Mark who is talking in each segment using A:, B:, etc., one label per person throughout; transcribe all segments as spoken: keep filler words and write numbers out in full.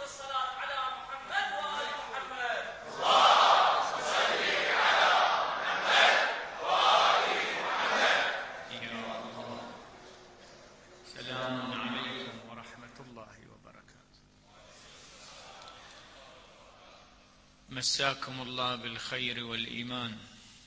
A: مساكم الله بالخير والإيمان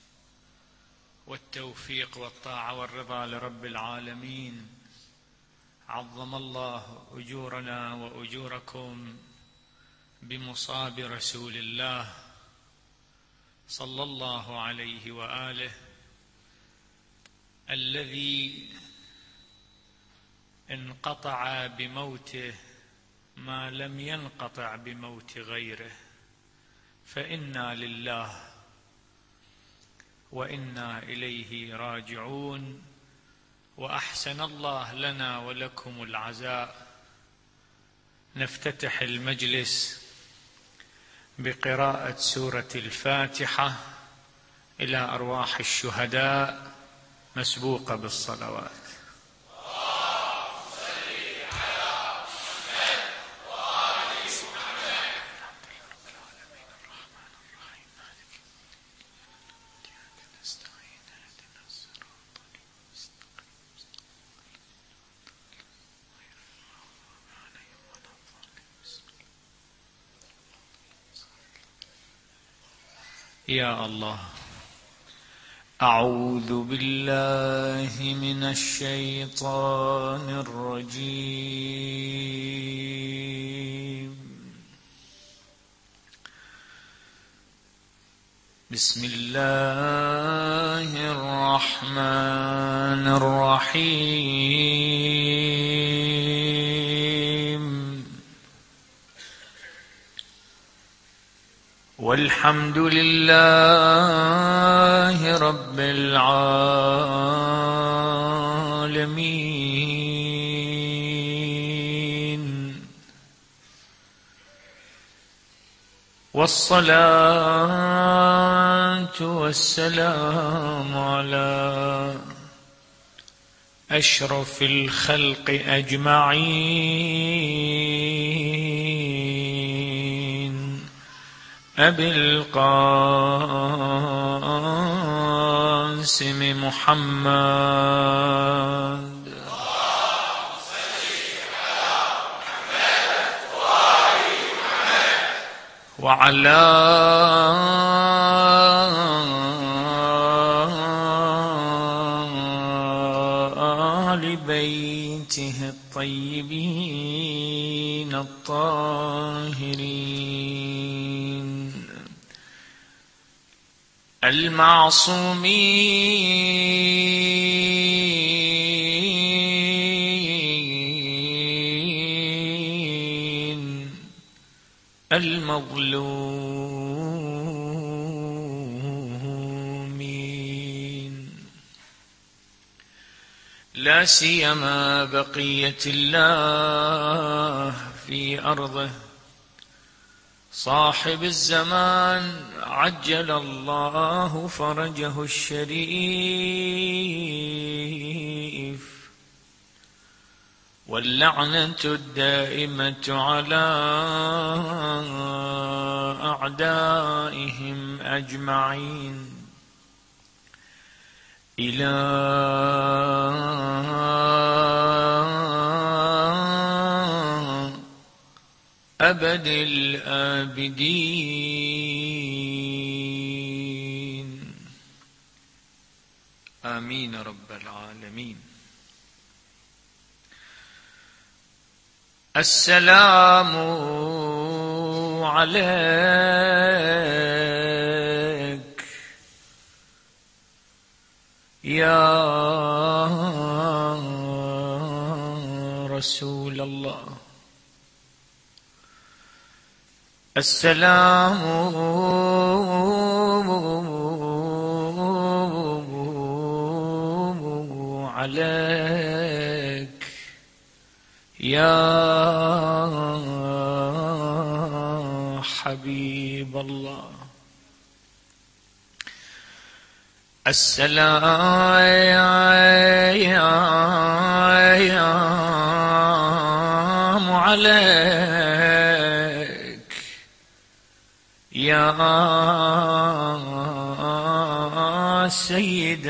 A: والتوفيق والطاعة والرضا لرب العالمين. عظم الله أجورنا وأجوركم بمصاب رسول الله صلى الله عليه وآله، الذي انقطع بموته ما لم ينقطع بموت غيره، فإنا لله وإنا إليه راجعون. وأحسن الله لنا ولكم العزاء. نفتتح المجلس بقراءة سورة الفاتحة إلى أرواح الشهداء مسبوقة بالصلوات. يا الله. أعوذ بالله من الشيطان الرجيم. بسم الله الرحمن الرحيم. والحمد لله رب العالمين، والصلاة والسلام على أشرف الخلق أجمعين، أبي القاسم محمد وعلى آل بيته الطيبين الطاهرين المعصومين المظلومين، لا سيما بقية الله في أرضه، صاحب الزمان عجل الله فرجه الشريف، واللعنة الدائمة على أعدائهم أجمعين إلى أبد الآبدين. آمين رب العالمين. السلام عليك يا رسول الله. السلام عليك يا حبيب الله. السلام عليك يا سيد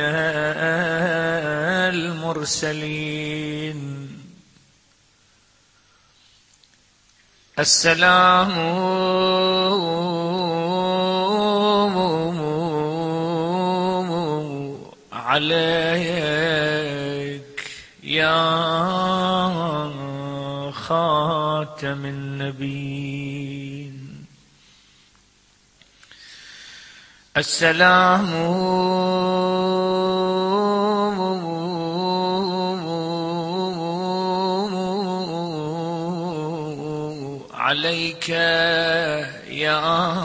A: المرسلين. السلام عليك يا خاتم النبيين. السلام عليك يا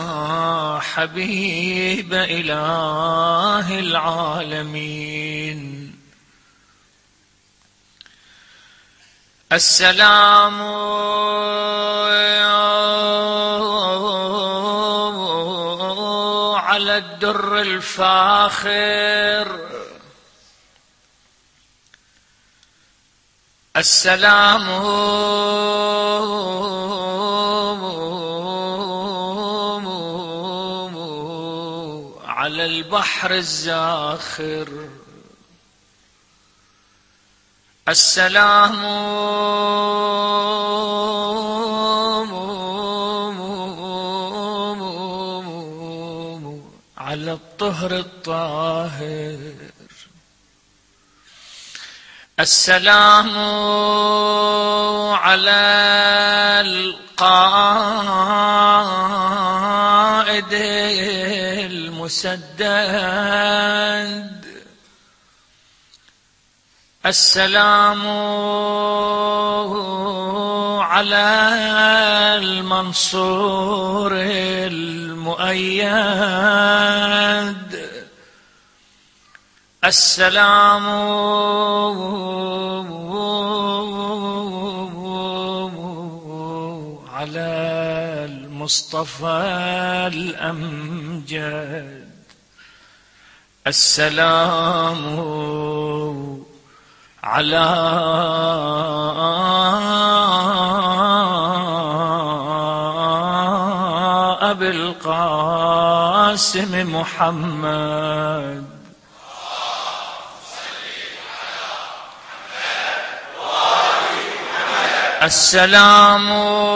A: حبيب إله العالمين. السلام على الدر الفاخر. السلام على البحر الزاخر. السلام على الطهر الطاهر. السلام على القائد المسدد. السلام على المنصور المؤيد. السلام على المصطفى الأمجد. السلام على أبي القاسم محمد. السلام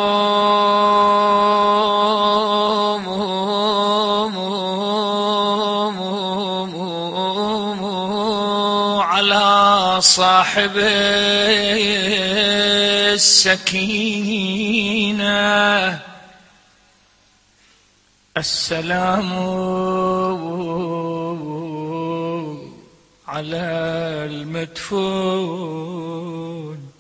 A: على صاحب السكينة. السلام على المدفون.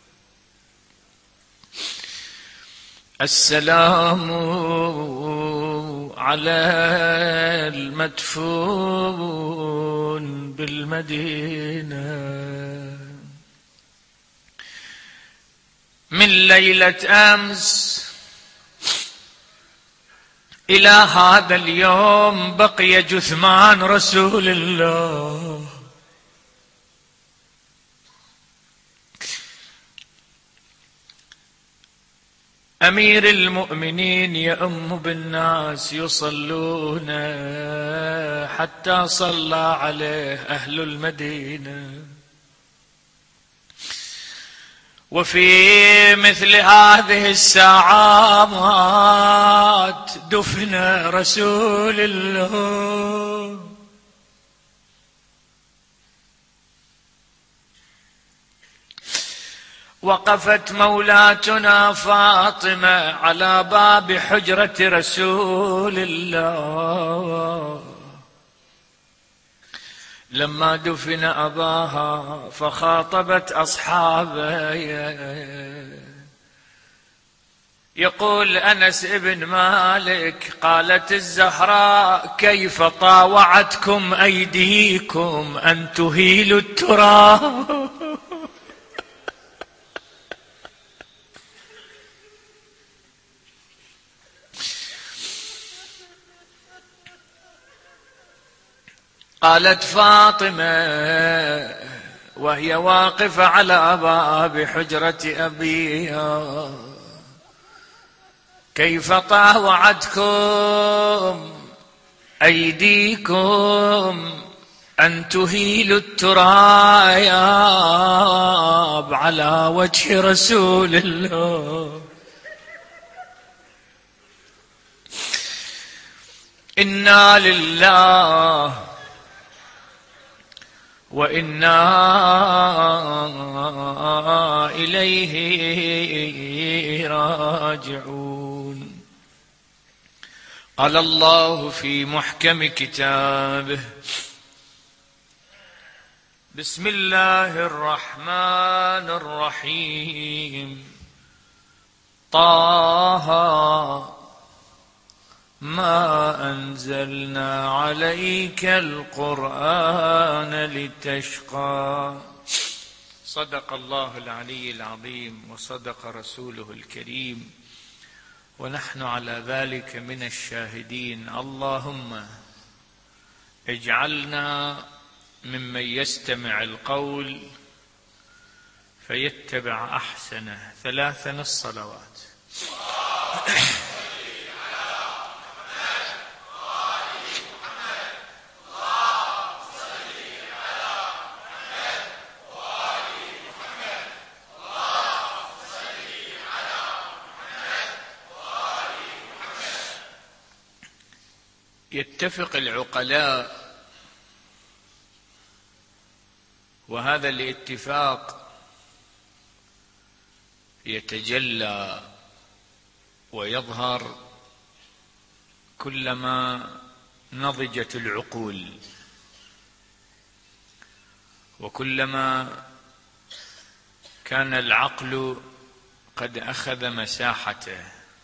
A: السلام على المدفون بالمدينة. من ليلة أمس إلى هذا اليوم بقي جثمان رسول الله. أمير المؤمنين يؤم بالناس يصلون حتى صلى عليه أهل المدينة. وفي مثل هذه الساعات دفن رسول الله. وقفت مولاتنا فاطمة على باب حجرة رسول الله لما دفن أباها، فخاطبت أصحابه. يقول أنس ابن مالك: قالت الزهراء: كيف طاوعتكم أيديكم أن تهيلوا التراب؟ قالت فاطمة وهي واقفة على باب حجرة أبيها: كيف طاوعتكم أيديكم أن تهيلوا التراب على وجه رسول الله. إنا لله وإنا إليه راجعون. قال الله في محكم كتابه: بسم الله الرحمن الرحيم. طه ما أنزلنا عليك القرآن لتشقى. صدق الله العلي العظيم وصدق رسوله الكريم، ونحن على ذلك من الشاهدين. اللهم اجعلنا ممن يستمع القول فيتبع أحسنه. ثلاثا الصلوات. يتفق العقلاء، وهذا الاتفاق يتجلى ويظهر كلما نضجت العقول، وكلما كان العقل قد أخذ مساحته.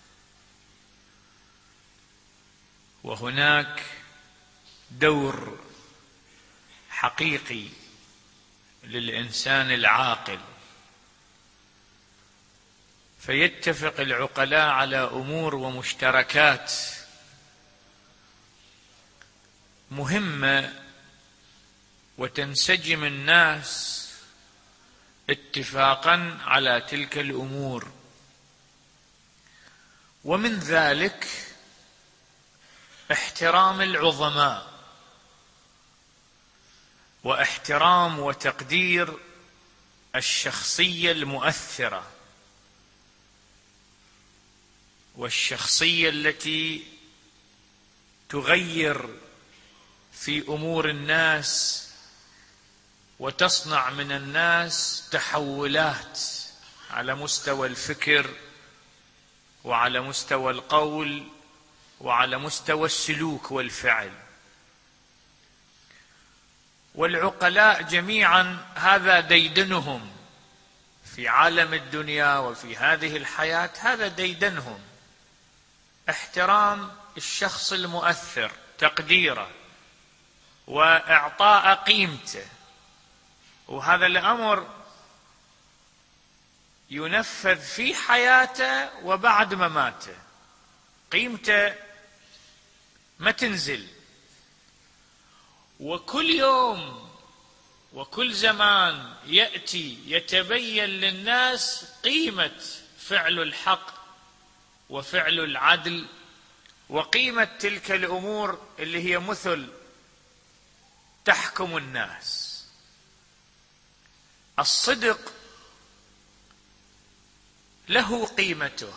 A: وهناك دور حقيقي للإنسان العاقل، فيتفق العقلاء على أمور ومشتركات مهمة، وتنسجم الناس اتفاقا على تلك الأمور. ومن ذلك احترام العظماء، واحترام وتقدير الشخصية المؤثرة، والشخصية التي تغير في أمور الناس وتصنع من الناس تحولات على مستوى الفكر وعلى مستوى القول وعلى مستوى السلوك والفعل. والعقلاء جميعا هذا ديدنهم في عالم الدنيا وفي هذه الحياة، هذا ديدنهم، احترام الشخص المؤثر، تقديره وإعطاء قيمته. وهذا الأمر ينفذ في حياته وبعد مماته، قيمته ما تنزل. وكل يوم وكل زمان يأتي يتبين للناس قيمة فعل الحق وفعل العدل، وقيمة تلك الأمور اللي هي مثل تحكم الناس. الصدق له قيمته،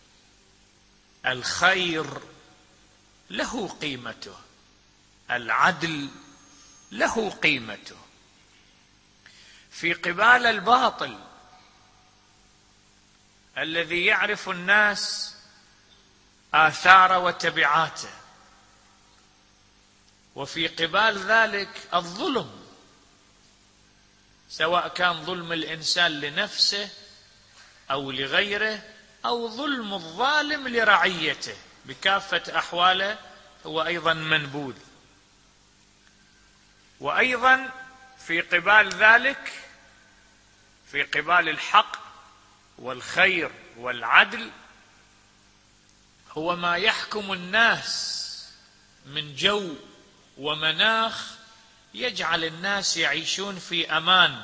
A: الخير له قيمته، العدل له قيمته. في قبال الباطل الذي يعرف الناس آثار وتبعاته، وفي قبال ذلك الظلم، سواء كان ظلم الإنسان لنفسه أو لغيره، أو ظلم الظالم لرعيته بكافة أحواله، هو أيضا منبوذ. وأيضا في قبال ذلك، في قبال الحق والخير والعدل، هو ما يحكم الناس من جو ومناخ يجعل الناس يعيشون في أمان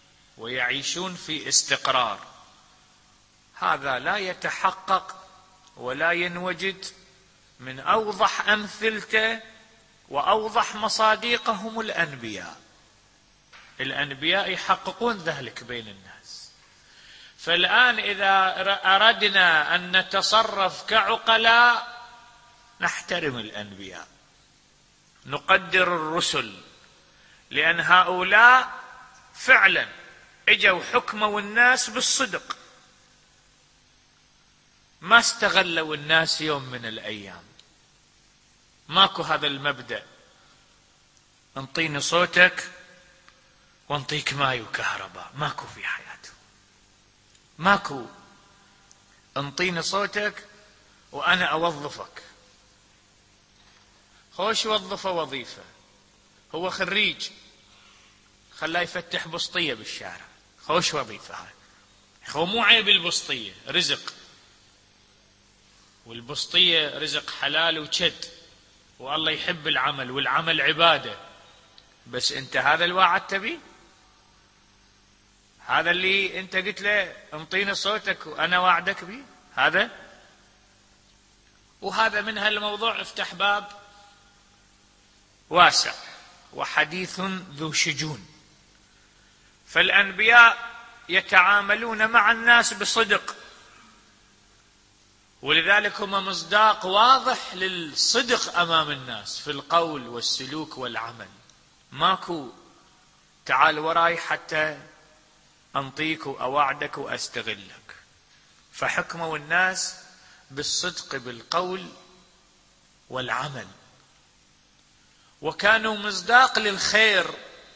A: ويعيشون في استقرار. هذا لا يتحقق ولا ينوجد من أوضح أمثلته وأوضح مصاديقهم الأنبياء. الأنبياء يحققون ذلك بين الناس. فالآن إذا أردنا أن نتصرف كعقلاء نحترم الأنبياء، نقدر الرسل، لأن هؤلاء فعلا اجوا حكموا الناس بالصدق، ما استغلوا الناس يوم من الأيام. ماكو هذا المبدأ انطيني صوتك وانطيك ماي وكهرباء، ماكو في حياته. ماكو انطيني صوتك وأنا أوظفك. خوش وظفه وظيفة، هو خريج خلاه يفتح بسطية بالشارع، خوش وظيفة هاي. هو مو عيب البسطية، رزق، والبسطية رزق حلال وشد، والله يحب العمل، والعمل عبادة. بس انت هذا الواعد تبي؟ هذا اللي انت قلت له انطيني صوتك وانا واعدك بي؟ هذا؟ وهذا من هالموضوع افتح باب واسع وحديث ذو شجون. فالأنبياء يتعاملون مع الناس بصدق، ولذلك هم مصداق واضح للصدق أمام الناس في القول والسلوك والعمل. ماكو تعال وراي حتى أنطيك وأوعدك وأستغلك. فحكموا الناس بالصدق بالقول والعمل، وكانوا مصداق للخير،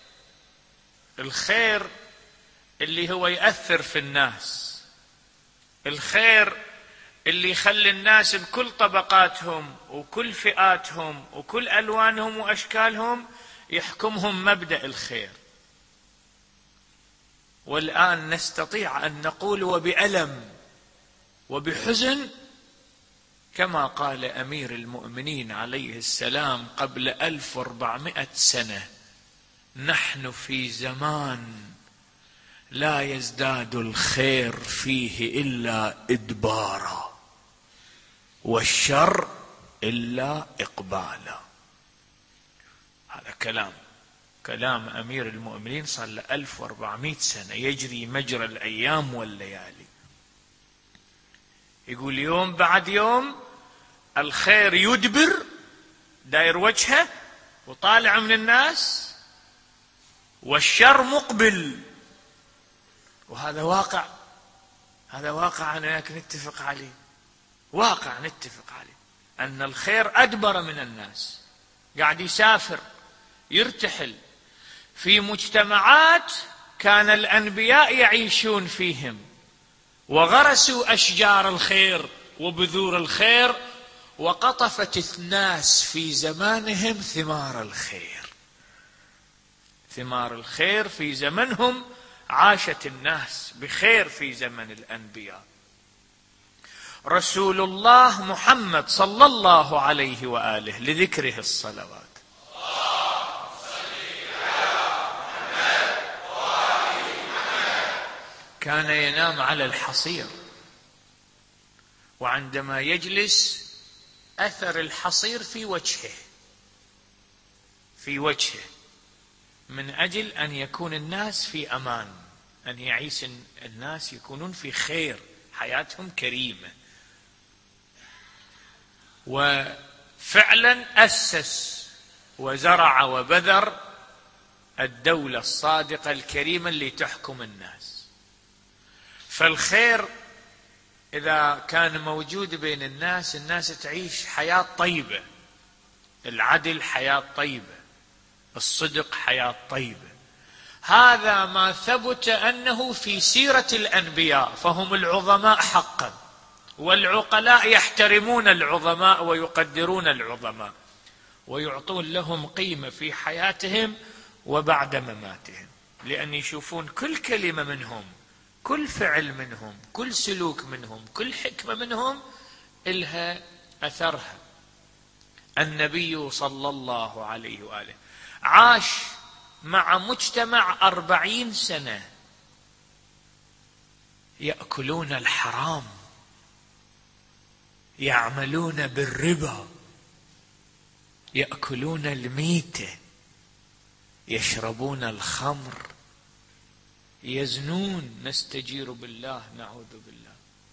A: الخير اللي هو يأثر في الناس، الخير اللي يخلي الناس بكل طبقاتهم وكل فئاتهم وكل ألوانهم وأشكالهم يحكمهم مبدأ الخير. والآن نستطيع أن نقول وبألم وبحزن كما قال أمير المؤمنين عليه السلام قبل ألف وأربعمائة سنة: نحن في زمان لا يزداد الخير فيه إلا إدبارا والشر إلا إقبالا. هذا كلام كلام أمير المؤمنين صار له ألف وأربعمائة سنة يجري مجرى الأيام والليالي. يقول يوم بعد يوم الخير يدبر داير وجهه وطالع من الناس، والشر مقبل. وهذا واقع، هذا واقع أنا وياك نتفق عليه، واقع نتفق عليه أن الخير أدبر من الناس، قاعد يسافر يرتحل في مجتمعات كان الأنبياء يعيشون فيهم، وغرسوا أشجار الخير وبذور الخير، وقطفت الناس في زمانهم ثمار الخير. ثمار الخير في زمنهم، عاشت الناس بخير في زمن الأنبياء. رسول الله محمد صلى الله عليه وآله لذكره الصلوات. كان ينام على الحصير، وعندما يجلس أثر الحصير في وجهه في وجهه من أجل أن يكون الناس في أمان، أن يعيش الناس يكونون في خير، حياتهم كريمة. وفعلا أسس وزرع وبذر الدولة الصادقة الكريمة اللي تحكم الناس. فالخير إذا كان موجود بين الناس، الناس تعيش حياة طيبة، العدل حياة طيبة، الصدق حياة طيبة. هذا ما ثبت أنه في سيرة الأنبياء، فهم العظماء حقا، والعقلاء يحترمون العظماء ويقدرون العظماء ويعطون لهم قيمة في حياتهم وبعد مماتهم، لأن يشوفون كل كلمة منهم، كل فعل منهم، كل سلوك منهم، كل حكمة منهم إلها أثرها. النبي صلى الله عليه وآله عاش مع مجتمع أربعين سنة يأكلون الحرام، يعملون بالربا، يأكلون الميتة، يشربون الخمر، يزنون، نستجير بالله نعوذ بالله،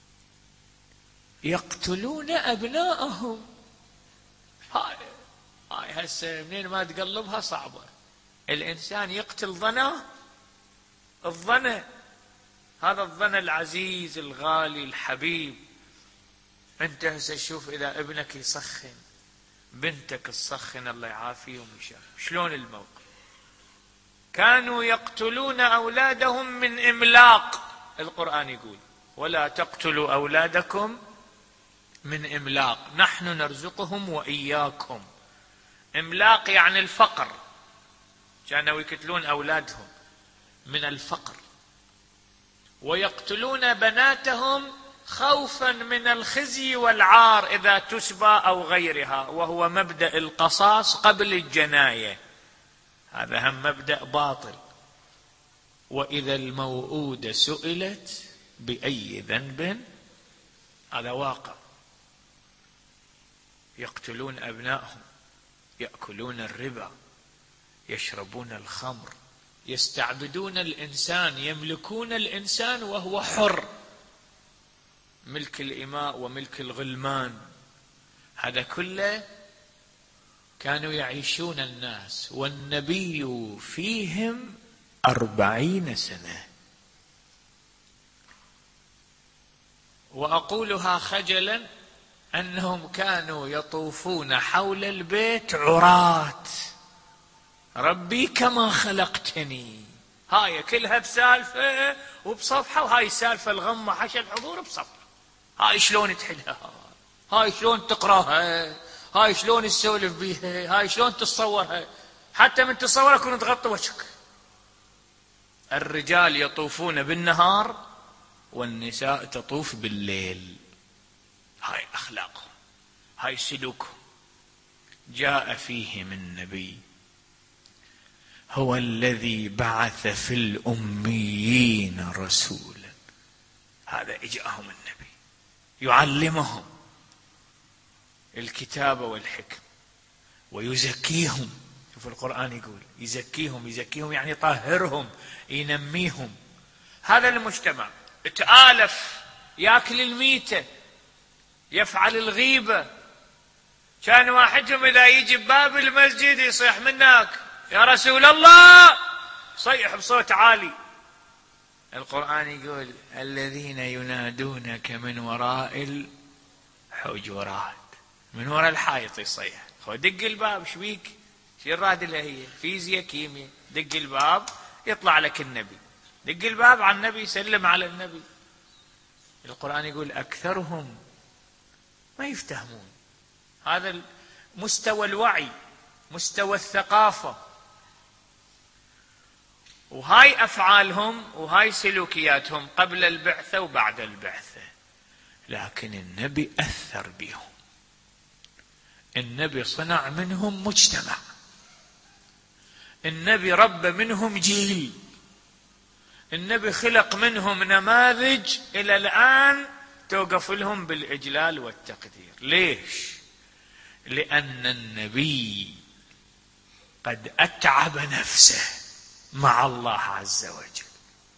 A: يقتلون أبناءهم. هاي هاي هسه منين ما تقلبها صعبة. الإنسان يقتل ظنه، الظن هذا الظن العزيز الغالي الحبيب. انت هسه شوف إذا ابنك يسخن، بنتك تصخن، الله يعافيهم ويشافيهم، شلون الموقف؟ كانوا يقتلون أولادهم من إملاق. القرآن يقول ولا تقتلوا أولادكم من إملاق نحن نرزقهم وإياكم. إملاق يعني الفقر، كانوا يقتلون أولادهم من الفقر. ويقتلون بناتهم خوفا من الخزي والعار إذا تسبى أو غيرها، وهو مبدأ القصاص قبل الجناية، هذا هم مبدأ باطل. وإذا الموءودة سئلت بأي ذنب، هذا واقع. يقتلون أبنائهم، يأكلون الربا، يشربون الخمر، يستعبدون الإنسان، يملكون الإنسان وهو حر، ملك الإماء وملك الغلمان. هذا كله كانوا يعيشون الناس والنبي فيهم أربعين سنة. وأقولها خجلا أنهم كانوا يطوفون حول البيت عراة، ربي كما خلقتني. هاي كلها بسالفة وبصفحة، وهاي السالفة الغمة حشى الحضور بصفحة. هاي شلون تحلها، هاي شلون تقراها، هاي شلون تسولف بيها، هاي شلون تتصورها. حتى من تصورها كنت تغطي وجهك. الرجال يطوفون بالنهار والنساء تطوف بالليل. هاي أخلاقهم، هاي سلوكهم. جاء فيهم النبي هو الذي بعث في الأميين رسولا. هذا إجاءهم النبي يعلمهم الكتاب والحكم ويزكيهم. شوف القرآن يقول يزكيهم، يزكيهم يعني يطهرهم، ينميهم. هذا المجتمع تآلف، ياكل الميتة، يفعل الغيبة. كان واحدهم إذا يجي بباب المسجد يصيح منك يا رسول الله، صيح بصوت عالي. القرآن يقول الذين ينادونك من وراء الحجرات، من وراء الحائط يصيح. خو دق الباب، شبيك شي الرادلة هي فيزياء كيمياء، دق الباب يطلع لك النبي، دق الباب على النبي، سلم على النبي. القرآن يقول أكثرهم ما يفتهمون. هذا مستوى الوعي، مستوى الثقافة. وهاي أفعالهم وهاي سلوكياتهم قبل البعثة وبعد البعثة. لكن النبي أثر بهم، النبي صنع منهم مجتمع، النبي ربى منهم جيل، النبي خلق منهم نماذج إلى الآن توقف لهم بالإجلال والتقدير. ليش؟ لأن النبي قد أتعب نفسه مع الله عز وجل،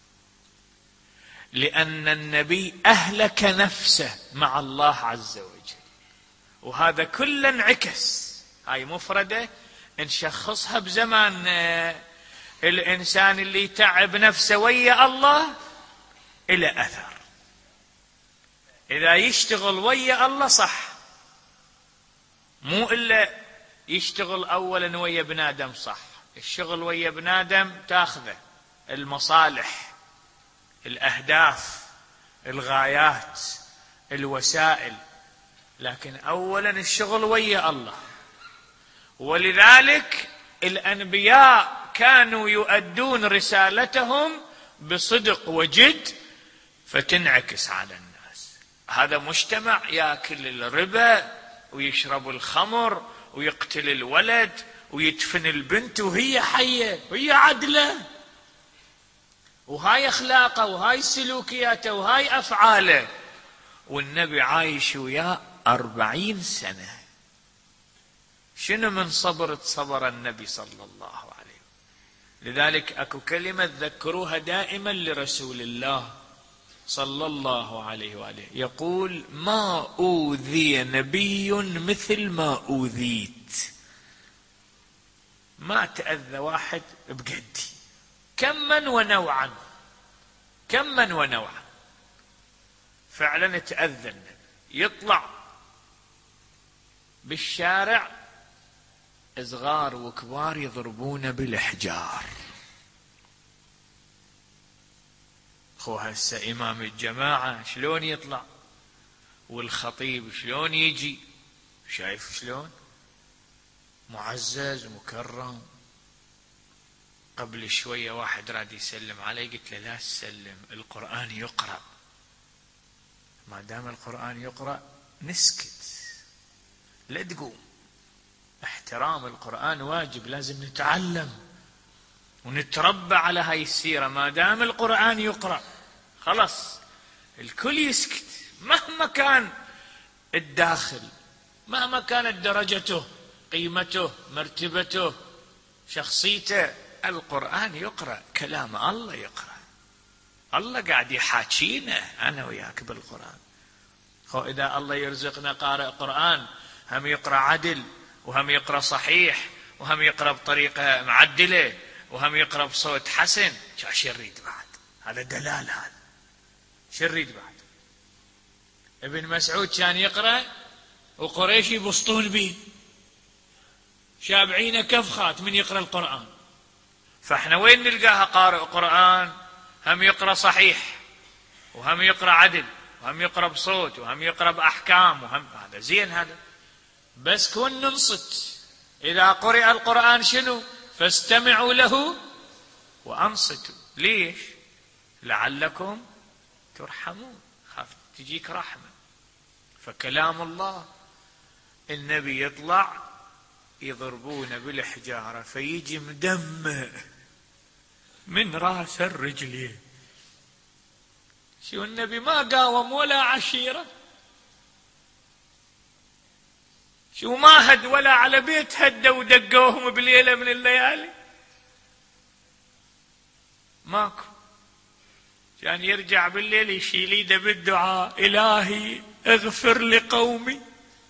A: لأن النبي أهلك نفسه مع الله عز وجل. وهذا كله انعكس. هاي مفردة نشخصها بزمان الإنسان اللي يتعب نفسه ويا الله إلى أثر. إذا يشتغل ويا الله صح، مو إلا يشتغل أولا ويا بنادم صح. الشغل ويا بنادم تاخذه المصالح، الأهداف، الغايات، الوسائل، لكن أولا الشغل ويا الله. ولذلك الأنبياء كانوا يؤدون رسالتهم بصدق وجد فتنعكس على الناس. هذا مجتمع يأكل الربا ويشرب الخمر ويقتل الولد ويدفن البنت وهي حية وهي عدلة، وهاي أخلاقه وهاي سلوكياته وهاي أفعاله. والنبي عايش وياه أربعين سنة. شنو من صبر صبر النبي صلى الله عليه وسلم. لذلك اكو كلمة ذكروها دائما لرسول الله صلى الله عليه وآله، يقول: ما أوذي نبي مثل ما أوذيت. ما تأذى واحد بقدي، كما ونوعا، كما ونوعا. فعلا تأذى النبي، يطلع بالشارع صغار وكبار يضربون بالحجار. خو هسه إمام الجماعة شلون يطلع، والخطيب شلون يجي، شايف شلون معزز مكرم. قبل شوية واحد راد يسلم علي، قلت له: لا تسلم، القرآن يقرأ، ما دام القرآن يقرأ نسكت، لا تقوم. احترام القرآن واجب، لازم نتعلم ونتربى على هاي السيرة. ما دام القرآن يقرأ خلاص الكل يسكت، مهما كان الداخل، مهما كانت درجته، قيمته، مرتبته، شخصيته. القرآن يقرأ، كلام الله يقرأ، الله قاعد يحاكينا أنا وياك بالقرآن. خو إذا الله يرزقنا قارئ قرآن هم يقرأ عدل، وهم يقرأ صحيح، وهم يقرأ بطريقة معدلة، وهم يقرأ بصوت حسن، شو نريد بعد؟ هذا دلال. هذا شو نريد بعد؟ ابن مسعود كان يقرأ وقريش يبسطون به، شابعين كفخات من يقرأ القرآن. فاحنا وين نلقاها قارئ قرآن هم يقرأ صحيح، وهم يقرأ عدل، وهم يقرأ بصوت، وهم يقرأ بأحكام، وهم هذا زين. هذا بس كون ننصت. إذا قرئ القرآن شنو؟ فاستمعوا له وأنصتوا. ليش؟ لعلكم ترحمون، خاف تجيك رحمة. فكلام الله، النبي يطلع يضربون بالحجارة فيجي مدمع من راس الرجلين. شو النبي ما قاوم ولا عشيرة، شو ما هد ولا على بيت هدوا ودقوهم بليلة من الليالي، ماكو. كان يرجع بالليل يشيل ايده بالدعاء: إلهي اغفر لقومي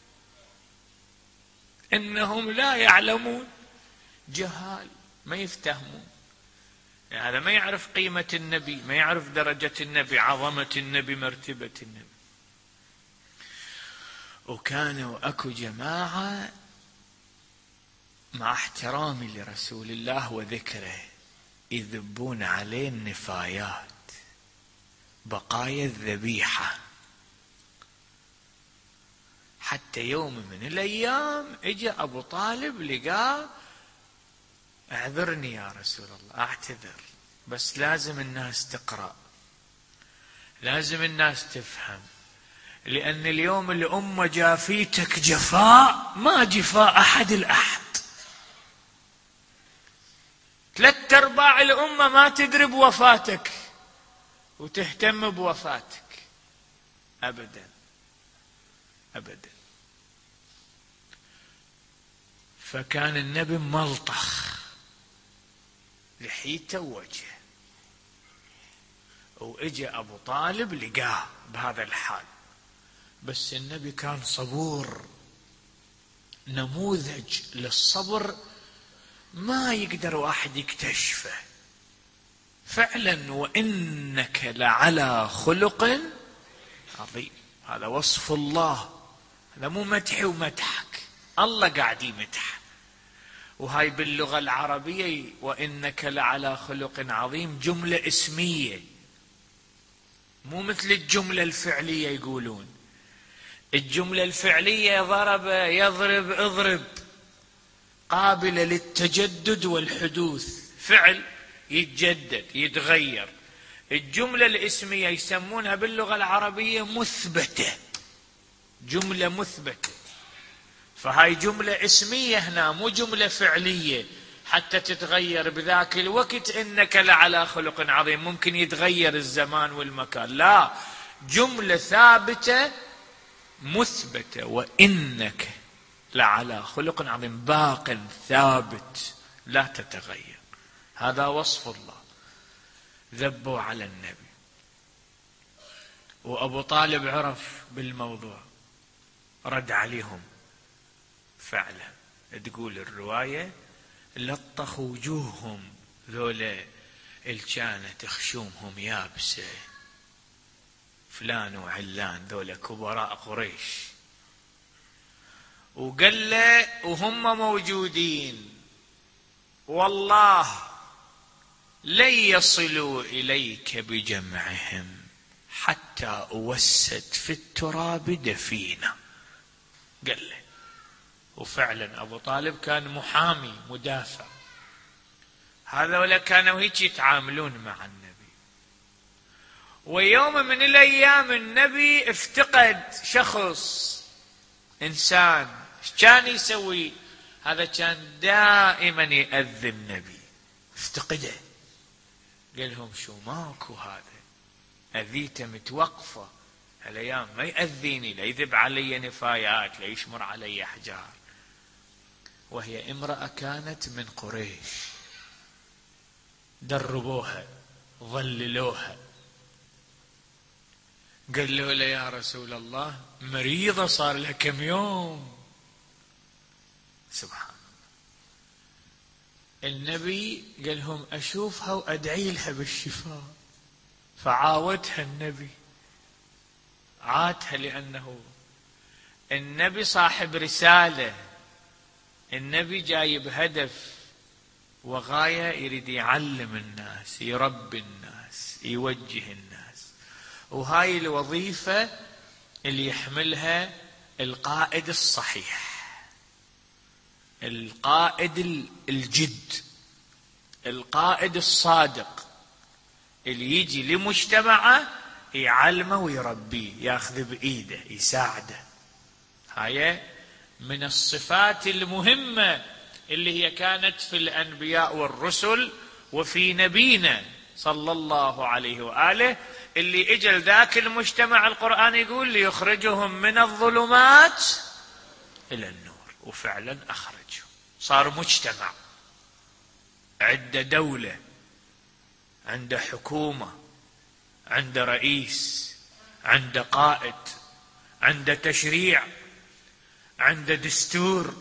A: إنهم لا يعلمون. جهال، ما يفتهمون. يعني هذا ما يعرف قيمة النبي، ما يعرف درجة النبي، عظمة النبي، مرتبة النبي. وكانوا أكو جماعة مع احترامي لرسول الله وذكره يذبون عليه النفايات، بقايا الذبيحة. حتى يوم من الأيام اجى أبو طالب لقاه: اعذرني يا رسول الله، اعتذر، بس لازم الناس تقرأ، لازم الناس تفهم، لأن اليوم الأمة جافيتك جفاء ما جفاء أحد الأحد. ثلاث أرباع الأمة ما تدري بوفاتك وتهتم بوفاتك أبدا أبدا. فكان النبي ملطخ لحيته ووجهه، وإجى أبو طالب لقاه بهذا الحال. بس النبي كان صبور، نموذج للصبر ما يقدر واحد يكتشفه فعلا. وإنك لعلى خلق عظيم. هذا وصف الله، هذا مو مدحي ومدحك، الله قاعد يمدح. وهاي باللغة العربية وإنك لعلى خلق عظيم جملة اسمية، مو مثل الجملة الفعلية. يقولون الجملة الفعلية ضرب يضرب اضرب، قابلة للتجدد والحدوث، فعل يتجدد يتغير. الجملة الاسمية يسمونها باللغة العربية مثبتة، جملة مثبتة. فهاي جملة اسمية هنا، مو جملة فعلية حتى تتغير بذاك الوقت. إنك لعلى خلق عظيم، ممكن يتغير الزمان والمكان. لا، جملة ثابتة مثبتة، وإنك لعلى خلق عظيم، باق ثابت لا تتغير. هذا وصف الله. ذبوا على النبي، وأبو طالب عرف بالموضوع، رد عليهم فعلا. تقول الرواية لطخوا وجوههم ذولا اللي كانت خشومهم يابسة، فلان وعلان ذولا كبراء قريش، وقال له وهم موجودين والله لن يصلوا إليك بجمعهم حتى أوسد في التراب دفينا. قال له، وفعلا أبو طالب كان محامي مدافع، هذا ولا كانوا هيك يتعاملون مع النبي. ويوم من الأيام النبي افتقد شخص إنسان، ايش كان يسوي؟ هذا كان دائما يأذي النبي، افتقده. قال لهم شو ماكو هذا، أذيته متوقفة هالأيام، ما يأذيني، لا يذب علي نفايات، لا يشمر علي أحجار. وهي امرأة كانت من قريش، دربوها ظللوها. قال له يا رسول الله مريضة صار لها كم يوم. سبحان الله. النبي قال لهم أشوفها وأدعي لها بالشفاء. فعاودها النبي، عاتها، لأنه النبي صاحب رسالة، النبي جايب هدف وغاية، يريد يعلم الناس، يربي الناس، يوجه الناس. وهاي الوظيفة اللي يحملها القائد الصحيح، القائد الجد، القائد الصادق، اللي يجي لمجتمعه يعلمه ويربيه، ياخذ بإيده يساعده. هاي من الصفات المهمة اللي هي كانت في الأنبياء والرسل، وفي نبينا صلى الله عليه وآله، اللي اجل ذاك المجتمع القرآن يقول ليخرجهم من الظلمات إلى النور. وفعلا أخرجهم، صار مجتمع، عنده دولة، عنده حكومة، عنده رئيس، عنده قائد، عنده تشريع، عنده دستور،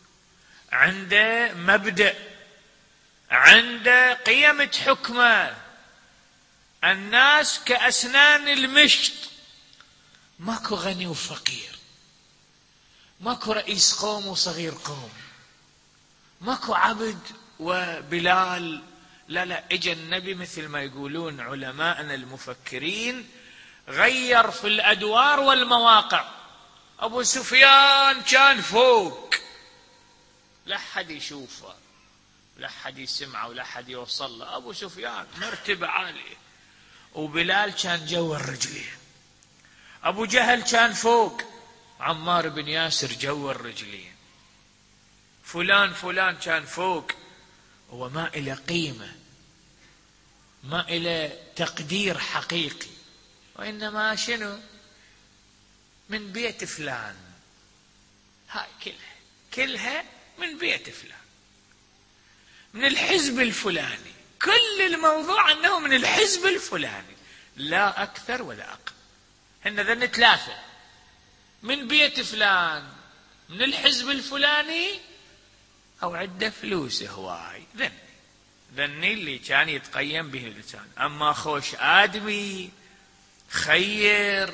A: عنده مبدأ، عنده قيم حكمه. الناس كأسنان المشط، ماكو غني وفقير، ماكو رئيس قوم وصغير قوم، ماكو عبد وبلال. لا لا، اجى النبي مثل ما يقولون علماءنا المفكرين، غير في الأدوار والمواقع. أبو سفيان كان فوق، لا حد يشوفه، لا حد يسمعه، ولا حد يوصل له. أبو سفيان مرتبة عالية. وبلال كان جوا الرجلين. أبو جهل كان فوق، عمار بن ياسر جوا الرجلين. فلان فلان كان فوق، هو ما إلى قيمة، ما إلى تقدير حقيقي، وإنما شنو؟ من بيت فلان. هاي كلها كلها من بيت فلان، من الحزب الفلاني، كل الموضوع أنه من الحزب الفلاني، لا أكثر ولا أقل. هن ذن ثلاثة، من بيت فلان، من الحزب الفلاني، أو عنده فلوس هواي. ذني ذني اللي كان يتقيم به اللسان. أما خوش آدمي، خير،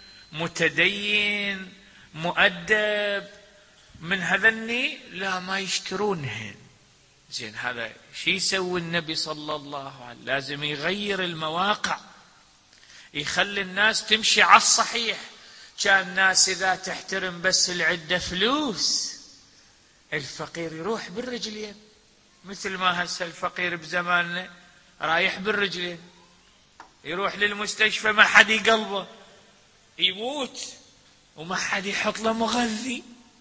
A: متدين، مؤدب، من هذني لا، ما يشترونهن. زين، هذا شي يسوي النبي صلى الله عليه وسلم؟ لازم يغير المواقع، يخلي الناس تمشي على الصحيح. كان الناس إذا تحترم بس العدة فلوس، الفقير يروح بالرجلين، مثل ما هسه الفقير بزماننا رايح بالرجلين، يروح للمستشفى ما حد يقلبه، يموت وما حد يحط له مغذي،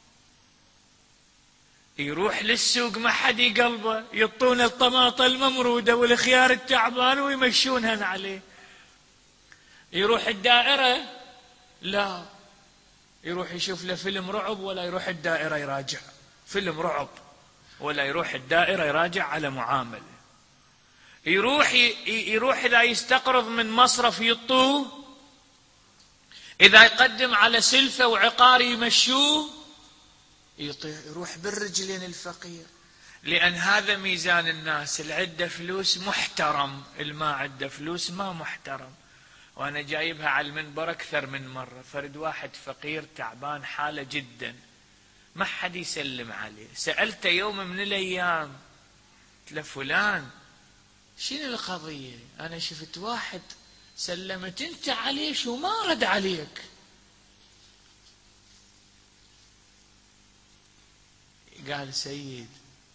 A: يروح للسوق ما حد يقلبه، يطون الطماطة الممرودة والخيار التعبان ويمشونهن عليه. يروح الدائرة؟ لا، يروح يشوف له فيلم رعب، ولا يروح الدائرة يراجع فيلم رعب، ولا يروح الدائرة يراجع على معاملة. يروح يروح إذا يستقرض من مصرف يطوه، إذا يقدم على سلفة وعقار يمشوه، يروح بالرجلين الفقير. لأن هذا ميزان الناس، العدة فلوس محترم، الما عدة فلوس ما محترم. وأنا جايبها على المنبر أكثر من مرة. فرد واحد فقير تعبان حالة جدا، ما حد يسلم عليه. سألته يوم من الأيام، قلت له فلان شنو القضية؟ أنا شفت واحد سلمت أنت عليه شو ما رد عليك. قال سيد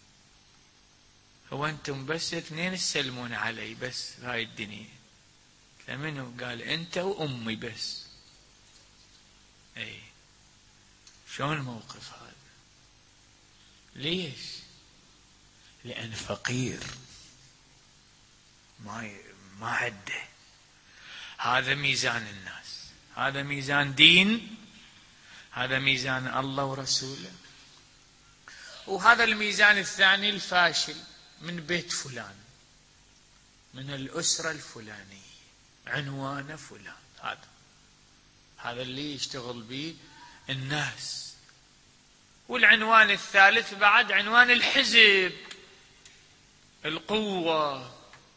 A: هو أنتم بس اثنين تسلمون علي بس هاي الدنيا؟ منو؟ قال أنت وأمي بس. أي شلون الموقف هذا؟ ليش؟ لأن فقير ما ما عده. هذا ميزان الناس، هذا ميزان دين، هذا ميزان الله ورسوله. وهذا الميزان الثاني الفاشل، من بيت فلان، من الأسرة الفلانية، عنوانه فلان. هذا هذا اللي يشتغل به الناس. والعنوان الثالث بعد عنوان الحزب، القوة،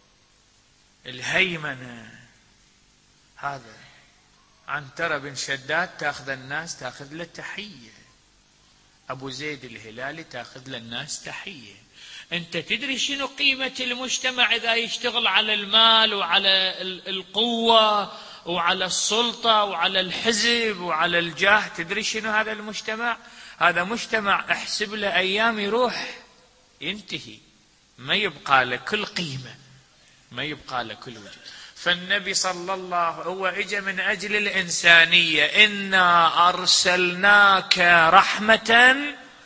A: الهيمنة. هذا عنترة بن شداد تاخذ الناس تاخذ له تحية، أبو زيد الهلالي تاخذ له الناس تحية. أنت تدري شنو قيمة المجتمع إذا يشتغل على المال وعلى القوة وعلى السلطة وعلى الحزب وعلى الجاه؟ تدري شنو هذا المجتمع؟ هذا مجتمع احسب له أيام يروح ينتهي، ما يبقى له كل قيمة، ما يبقى له كل وجود. فالنبي صلى الله هو اجى من أجل الإنسانية. إنا أرسلناك رحمة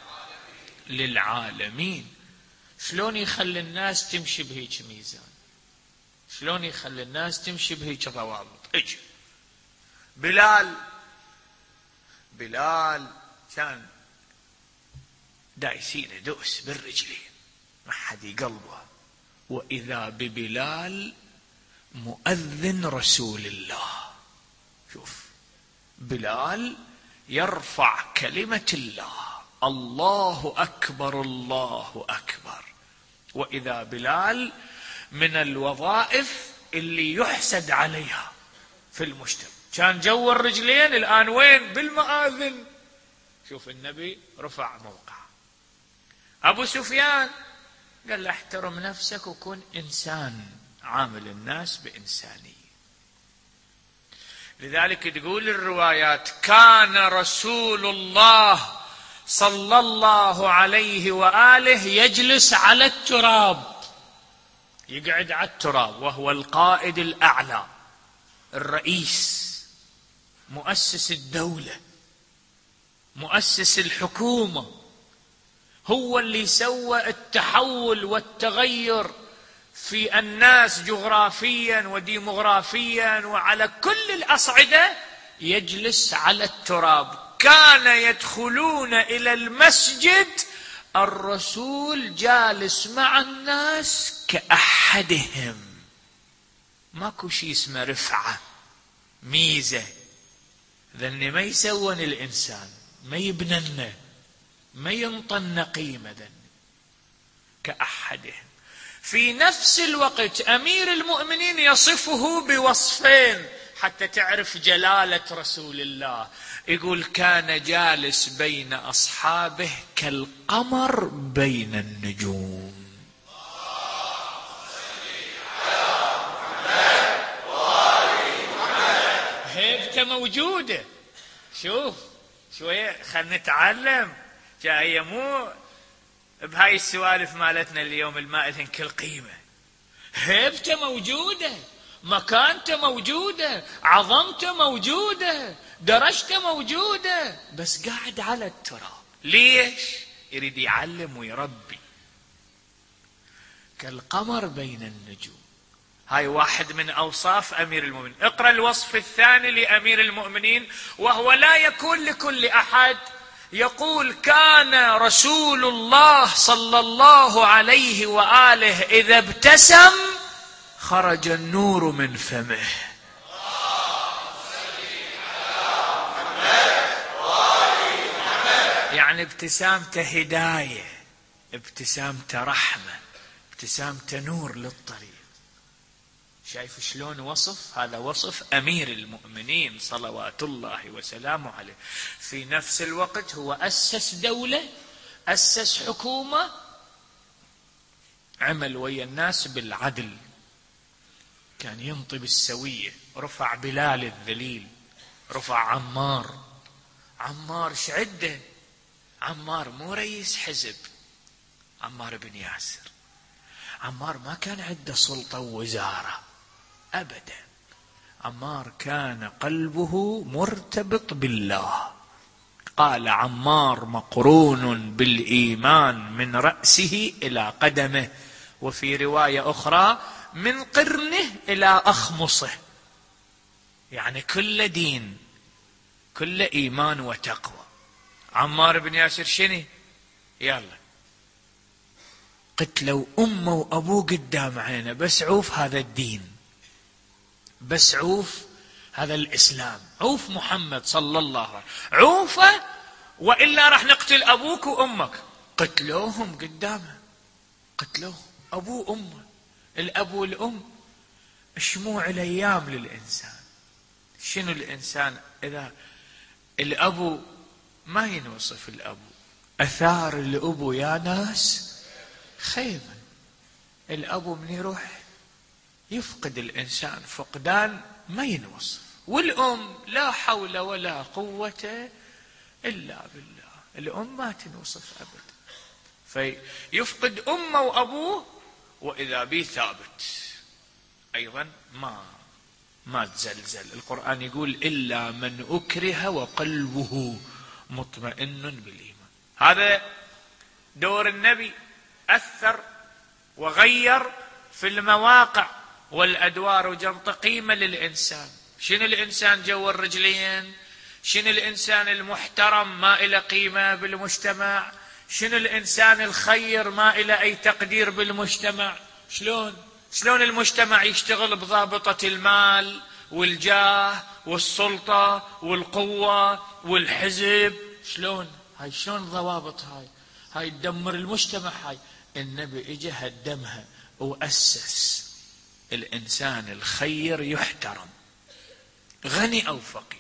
A: للعالمين. شلون يخلي الناس تمشي بهيك ميزان؟ شلون يخلي الناس تمشي بهيك ضوابط؟ اجي بلال بلال كان دايسين دوس بالرجلين، ما حد يقلبه. وإذا ببلال مؤذن رسول الله. شوف بلال يرفع كلمة الله، الله أكبر الله أكبر. وإذا بلال من الوظائف اللي يحسد عليها في المجتمع. كان جو الرجلين، الآن وين؟ بالمآذن. شوف النبي رفع موقع. أبو سفيان قال له احترم نفسك وكن إنسان، عامل الناس بإنسانية. لذلك تقول الروايات كان رسول الله صلى الله عليه وآله يجلس على التراب، يقعد على التراب، وهو القائد الأعلى، الرئيس، مؤسس الدولة، مؤسس الحكومة، هو اللي سوى التحول والتغير في الناس جغرافيا وديمغرافيا وعلى كل الأصعدة. يجلس على التراب. كان يدخلون إلى المسجد الرسول جالس مع الناس كأحدهم. ماكو شيء اسمه رفعة ميزة، ذني ما يسون الإنسان، ما يبنن، ما ينطن قيمة، ذني كأحدهم. في نفس الوقت أمير المؤمنين يصفه بوصفين حتى تعرف جلالة رسول الله. يقول كان جالس بين أصحابه كالقمر بين النجوم. هيبته موجودة. شوف شوية خلنا نتعلم، جاية مو بهاي السوالف مالتنا اليوم الما إلهن كل قيمة. هيبته موجودة، مكانته موجودة، عظمته موجودة، درجته موجودة، بس قاعد على التراب. ليش؟ يريد يعلم ويربي. كالقمر بين النجوم. هاي واحد من أوصاف أمير المؤمنين. اقرأ الوصف الثاني لأمير المؤمنين، وهو لا يكون لكل أحد. يقول: كان رسول الله صلى الله عليه وآله إذا ابتسم خرج النور من فمه. يعني ابتسامته هداية، ابتسامته رحمة، ابتسامته نور للطريق. شايف شلون وصف؟ هذا وصف أمير المؤمنين صلوات الله وسلامه عليه. في نفس الوقت هو أسس دولة، أسس حكومة، عمل ويا الناس بالعدل، كان ينطي بالسوية. رفع بلال الذليل، رفع عمار. عمار شعده، عمار مو رئيس حزب، عمار بن ياسر. عمار ما كان عنده سلطة ووزارة أبدا. عمار كان قلبه مرتبط بالله. قال: عمار مقرون بالإيمان من رأسه إلى قدمه، وفي رواية أخرى من قرنه إلى أخمصه. يعني كل دين، كل إيمان وتقوى. عمار بن ياسر شنو؟ يلا قتلوا أمه وأبوه قدام عينه، بس عوف هذا الدين، بس عوف هذا الإسلام، عوف محمد صلى الله عليه وسلم، عوفه وإلا راح نقتل أبوك وأمك. قتلوهم قدامه، قتلوهم أبوه وأمه. الأب والأم شموع الأيام للإنسان. شنو الإنسان إذا الأبو ما ينوصف؟ الأبو أثار الأبو يا ناس خيمة. الأبو من يروح يفقد الإنسان فقدان ما ينوصف. والأم لا حول ولا قوة إلا بالله، الأم ما تنوصف أبدا. فيفقد أمه وأبوه، وإذا بي ثابت أيضا ما ما تزلزل. القرآن يقول: إلا من أكره وقلبه مطمئن بالإيمان. هذا دور النبي، أثر وغير في المواقع والأدوار وجنط قيمة للإنسان. شنو الإنسان جو الرجلين؟ شنو الإنسان المحترم ما إلى قيمة بالمجتمع؟ شنو الإنسان الخير ما إلى أي تقدير بالمجتمع؟ شلون شلون المجتمع يشتغل بضابطة المال والجاه والسلطة والقوة والحزب؟ شلون هاي؟ شلون الضوابط هاي؟ هاي تدمر المجتمع. هاي النبي اجى هدمها وأسس الإنسان الخير يحترم، غني أو فقير.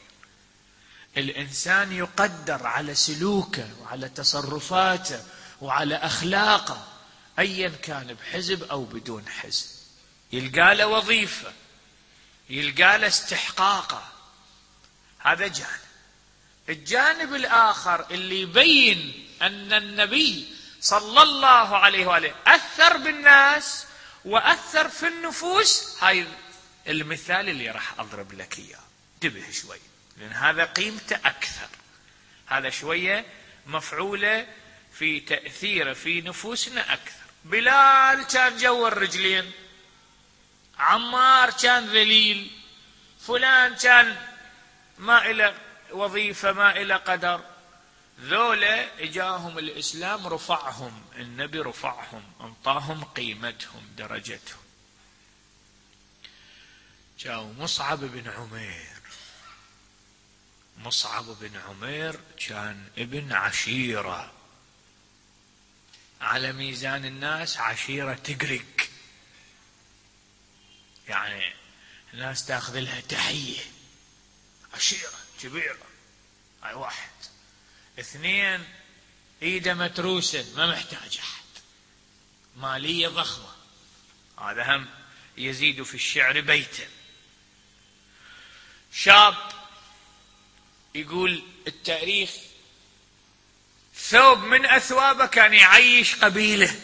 A: الإنسان يقدر على سلوكه وعلى تصرفاته وعلى أخلاقه، أيا كان بحزب أو بدون حزب. يلقى له وظيفة، يلقى له استحقاقه. هذا جانب. الجانب الآخر اللي يبين أن النبي صلى الله عليه وآله أثر بالناس وأثر في النفوس، هاي المثال اللي راح أضرب لك إياه. انتبه شوي، لأن هذا قيمته أكثر، هذا شوية مفعولة في تأثيره في نفوسنا أكثر. بلال كان جو الرجلين، عمار كان ذليل، فلان كان ما إلى وظيفة ما إلى قدر. ذولا اجاهم الإسلام رفعهم، النبي رفعهم، انطاهم قيمتهم درجتهم. جاءوا مصعب بن عمير. مصعب بن عمير كان ابن عشيرة، على ميزان الناس عشيرة تقرق، يعني الناس تاخذ لها تحية. عشيرة كبيرة، هاي واحد. اثنين، ايده متروسة ما محتاج احد، مالية ضخمة، هذا هم يزيد في الشعر بيتا. شاب يقول التاريخ ثوب من أثوابه كان يعيش قبيلة.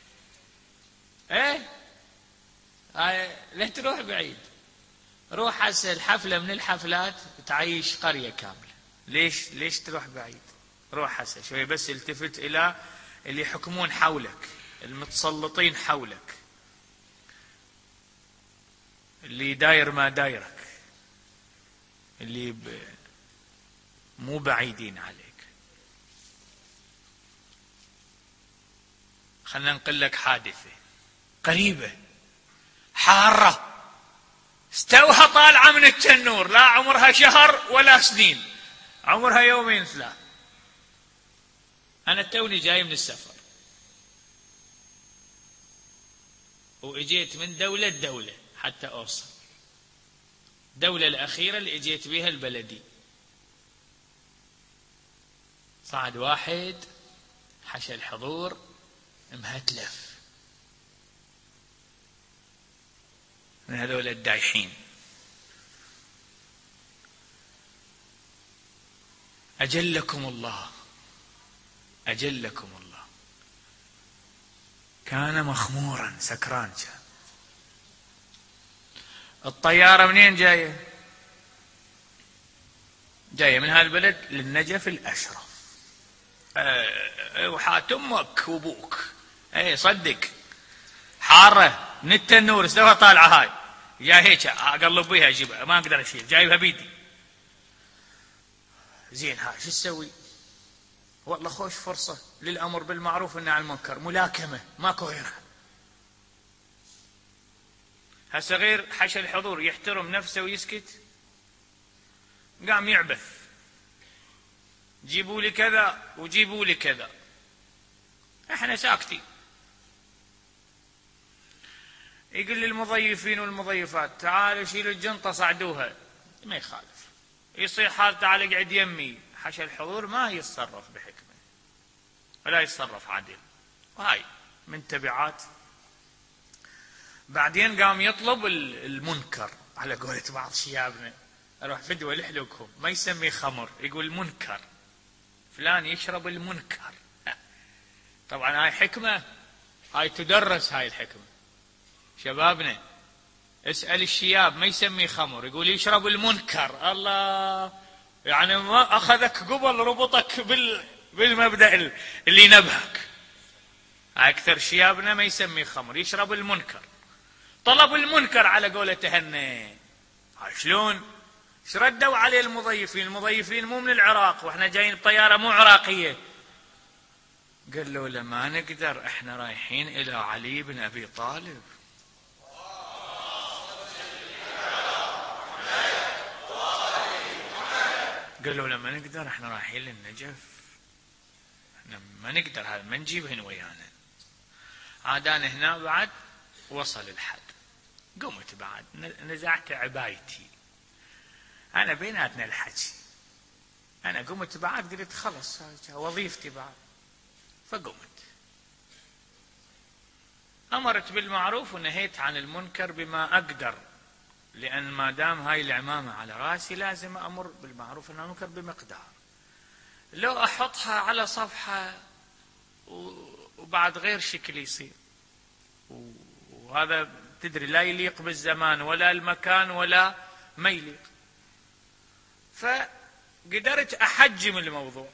A: ايه هاي لا تروح بعيد، روح هسه الحفلة من الحفلات تعيش قرية كاملة. ليش ليش تروح بعيد؟ روح هسه شوي بس التفت إلى اللي يحكمون حولك، المتسلطين حولك. اللي داير ما دايرك، اللي ب... مو بعيدين عليك. خلنا نقول لك حادثة قريبة حارة، استوها طالعة من التنور، لا عمرها شهر ولا سنين، عمرها يومين ثلاث. أنا توني جاي من السفر وإجيت من دولة لدولة حتى أوصل. الدولة الأخيرة اللي إجيت بها البلدي، صعد واحد حشى الحضور مهتلف من هذول الدايحين، أجلكم الله أجلكم الله. كان مخمورا سكران. كان الطيارة منين جاية؟ جاية من هالبلد للنجف الأشرف. أه وحات أمك وأبوك، أي صدق حارة من التنور، استوى طالعة هاي، جاي هيك أقلب بيها أجيبها، ما أقدر أشيل، جايبها بيدي. زين هاي شو تسوي؟ والله خوش فرصة للأمر بالمعروف والنهي عن المنكر، ملاكمة ماكو غيرها. هسه غير حشى الحضور يحترم نفسه ويسكت، قام يعبث، جيبوا لي كذا وجيبوا لي كذا، احنا ساكتين. يقول للمضيفين والمضيفات تعالوا شيلوا الجنطة صعدوها، ما يخالف. يصير حال تعال اقعد يمي، حشى الحضور ما يتصرف بحكمة ولا يتصرف عدل، وهاي من تبعات. بعدين قام يطلب المنكر على قولة بعض شيابنا، اروح فدوى لحلوكهم ما يسمي خمر، يقول منكر، فلان يشرب المنكر. طبعا هاي حكمة، هاي تدرس هاي الحكمة. شبابنا اسأل الشياب ما يسمي خمر، يقول يشرب المنكر. الله، يعني ما أخذك قبل ربطك بال بالمبدأ اللي نبهك. أكثر شيابنا ما يسمي خمر، يشرب المنكر. طلب المنكر على قولة هني. شلون؟ ايش ردوا عليه المضيفين؟ المضيفين مو من العراق، واحنا جايين بطيارة مو عراقية. قال له لما نقدر، احنا رايحين إلى علي بن أبي طالب. قال له لما نقدر احنا رايحين للنجف، احنا ما نقدر هذا ما نجيبهن ويانا. عاد انا هنا بعد وصل الحد، قمت بعد نزعت عبايتي، انا بيناتنا الحكي، انا قمت بعد قلت خلص وظيفتي بعد، فقمت امرت بالمعروف ونهيت عن المنكر بما اقدر، لأن ما دام هاي العمامة على راسي لازم أمر بالمعروف والنهي عن المنكر بمقدار. لو أحطها على صفحة وبعد غير شكل يصير، وهذا تدري لا يليق بالزمان ولا المكان ولا ما يليق. فقدرت أحجم الموضوع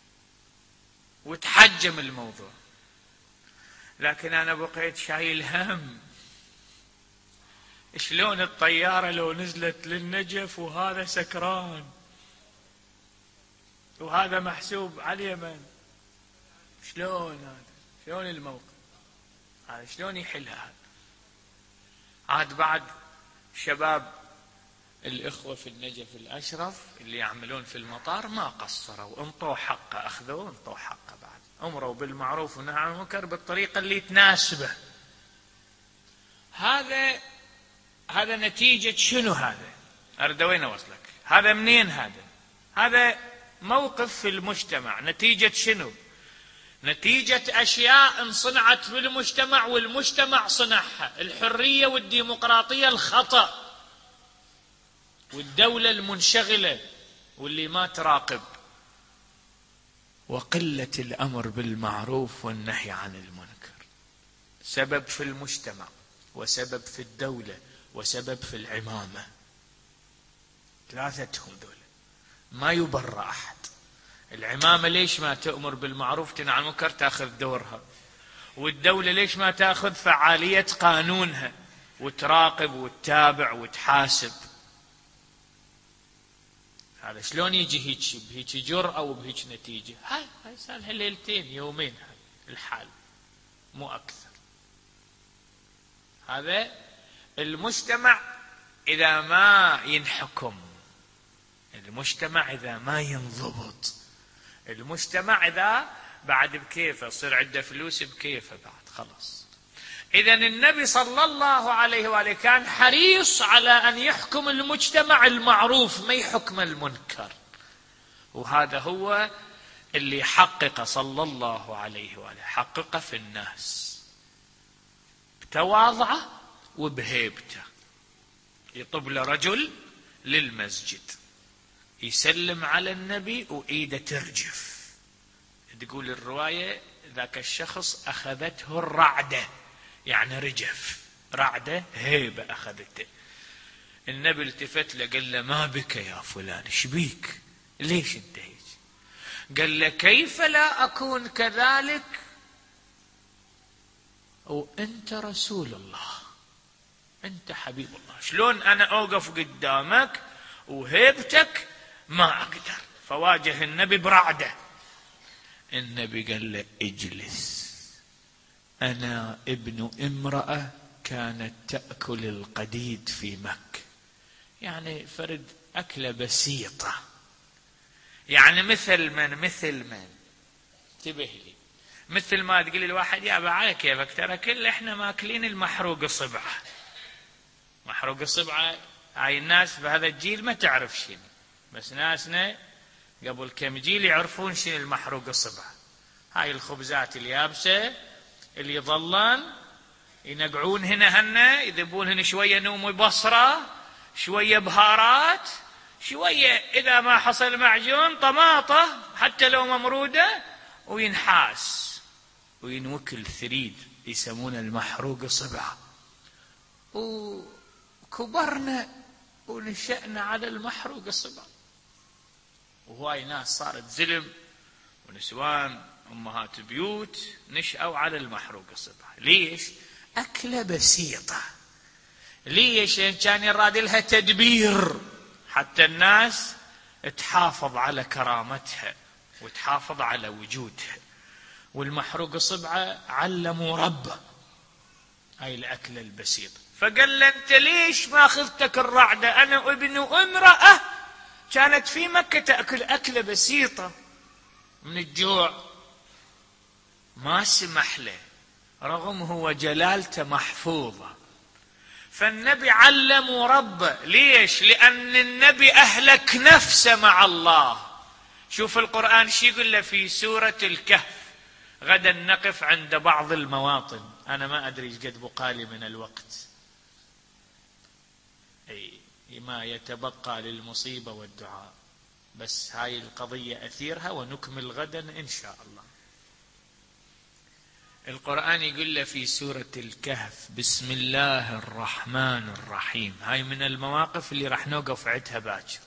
A: وتحجم الموضوع، لكن أنا بقيت شايل هم. شلون الطيارة لو نزلت للنجف وهذا سكران وهذا محسوب على اليمن، شلون هذا؟ شلون الموقف هذا؟ شلون يحل هذا؟ عاد بعد شباب الإخوة في النجف الأشرف اللي يعملون في المطار ما قصروا، انطوا حقه، أخذوه انطوا حقه، بعد أمروا بالمعروف ونهوا عن المنكر بالطريقة اللي تناسبه. هذا هذا نتيجة شنو؟ هذا أرد وين أوصلك؟ هذا منين؟ هذا هذا موقف في المجتمع. نتيجة شنو؟ نتيجة أشياء انصنعت بالمجتمع والمجتمع صنعها. الحرية والديمقراطية الخطأ، والدولة المنشغلة واللي ما تراقب، وقلة الأمر بالمعروف والنهي عن المنكر. سبب في المجتمع، وسبب في الدولة، وسبب في العمامة. ثلاثتهم دول ما يبرأ أحد. العمامة ليش ما تأمر بالمعروف تنهى عن المنكر؟ تأخذ دورها. والدولة ليش ما تأخذ فعالية قانونها؟ وتراقب وتتابع وتحاسب. هذا شلون يجي هيك بهيك جرأة وبهيك نتيجة؟ هاي هاي صار ليلتين يومين هاي الحال مو أكثر. هذا المجتمع إذا ما ينحكم، المجتمع إذا ما ينضبط، المجتمع إذا بعد بكيفه يصير عنده فلوس بكيفه بعد خلاص. إذا النبي صلى الله عليه وآله كان حريص على أن يحكم المجتمع المعروف ما يحكم المنكر، وهذا هو اللي حقق صلى الله عليه وآله، حقق في الناس بتواضعه وبهيبته. يطب له رجل للمسجد يسلم على النبي وإيده ترجف، تقول الرواية ذاك الشخص أخذته الرعدة، يعني رجف، رعدة هيبة أخذته. النبي التفت له قال له ما بك يا فلان، ايش بيك؟ ليش انت هيك؟ قال له كيف لا أكون كذلك وأنت رسول الله، أنت حبيب الله، شلون أنا أوقف قدامك وهيبتك ما أقدر. فواجه النبي برعدة. النبي قال له اجلس، أنا ابن امرأة كانت تأكل القديد في مكة، يعني فرد أكلة بسيطة، يعني مثل من مثل من انتبه لي، مثل ما تقول الواحد يا أبا على كيفك ترى كل احنا ماكلين المحروق صبعة. محروق الصبعة هاي الناس بهذا الجيل ما تعرف شنو، بس ناسنا قبل كم جيل يعرفون شنو المحروق الصبعة. هاي الخبزات اليابسة اللي يظلن ينقعون هنا هنا، يذبون هنا شوية نوم بصرة، شوية بهارات، شوية إذا ما حصل معجون طماطة حتى لو ممرودة، وينحاس وينوكل ثريد يسمونه المحروق صبعة. وكبرنا ونشأنا على المحروق صبعة، وهواي ناس صارت زلم ونسوان أمهات بيوت نشأوا على المحروق صبعة. ليش؟ أكلة بسيطة. ليش؟ كان يراد لها تدبير حتى الناس تحافظ على كرامتها وتحافظ على وجودها. والمحروق صبعة علموا ربه هاي الأكلة البسيطة. فقال له أنت ليش ما أخذتك الرعدة؟ أنا ابن امرأة كانت في مكة تأكل أكلة بسيطة من الجوع، ما سمح له رغم هو جلالته محفوظة. فالنبي علموا ربه. ليش؟ لأن النبي أهلك نفسه مع الله. شوف القرآن شي يقول له في سورة الكهف. غدا نقف عند بعض المواطن، أنا ما أدري ايش قد بقالي من الوقت، أي ما يتبقى للمصيبة والدعاء، بس هاي القضية أثيرها ونكمل غدا إن شاء الله. القرآن يقول له في سورة الكهف بسم الله الرحمن الرحيم، هاي من المواقف اللي راح نوقف عندها باكر.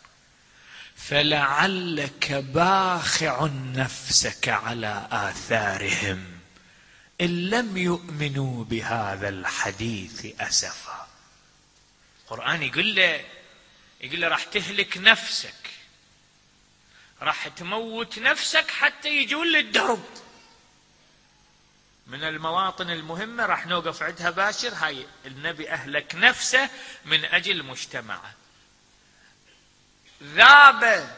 A: فلعلك باخع نفسك على آثارهم إن لم يؤمنوا بهذا الحديث أسفا. القرآن يقول له يقول له راح تهلك نفسك، راح تموت نفسك حتى يجون للدرب. من المواطن المهمة راح نوقف عندها باشر. هاي النبي أهلك نفسه من أجل مجتمعه، ذاب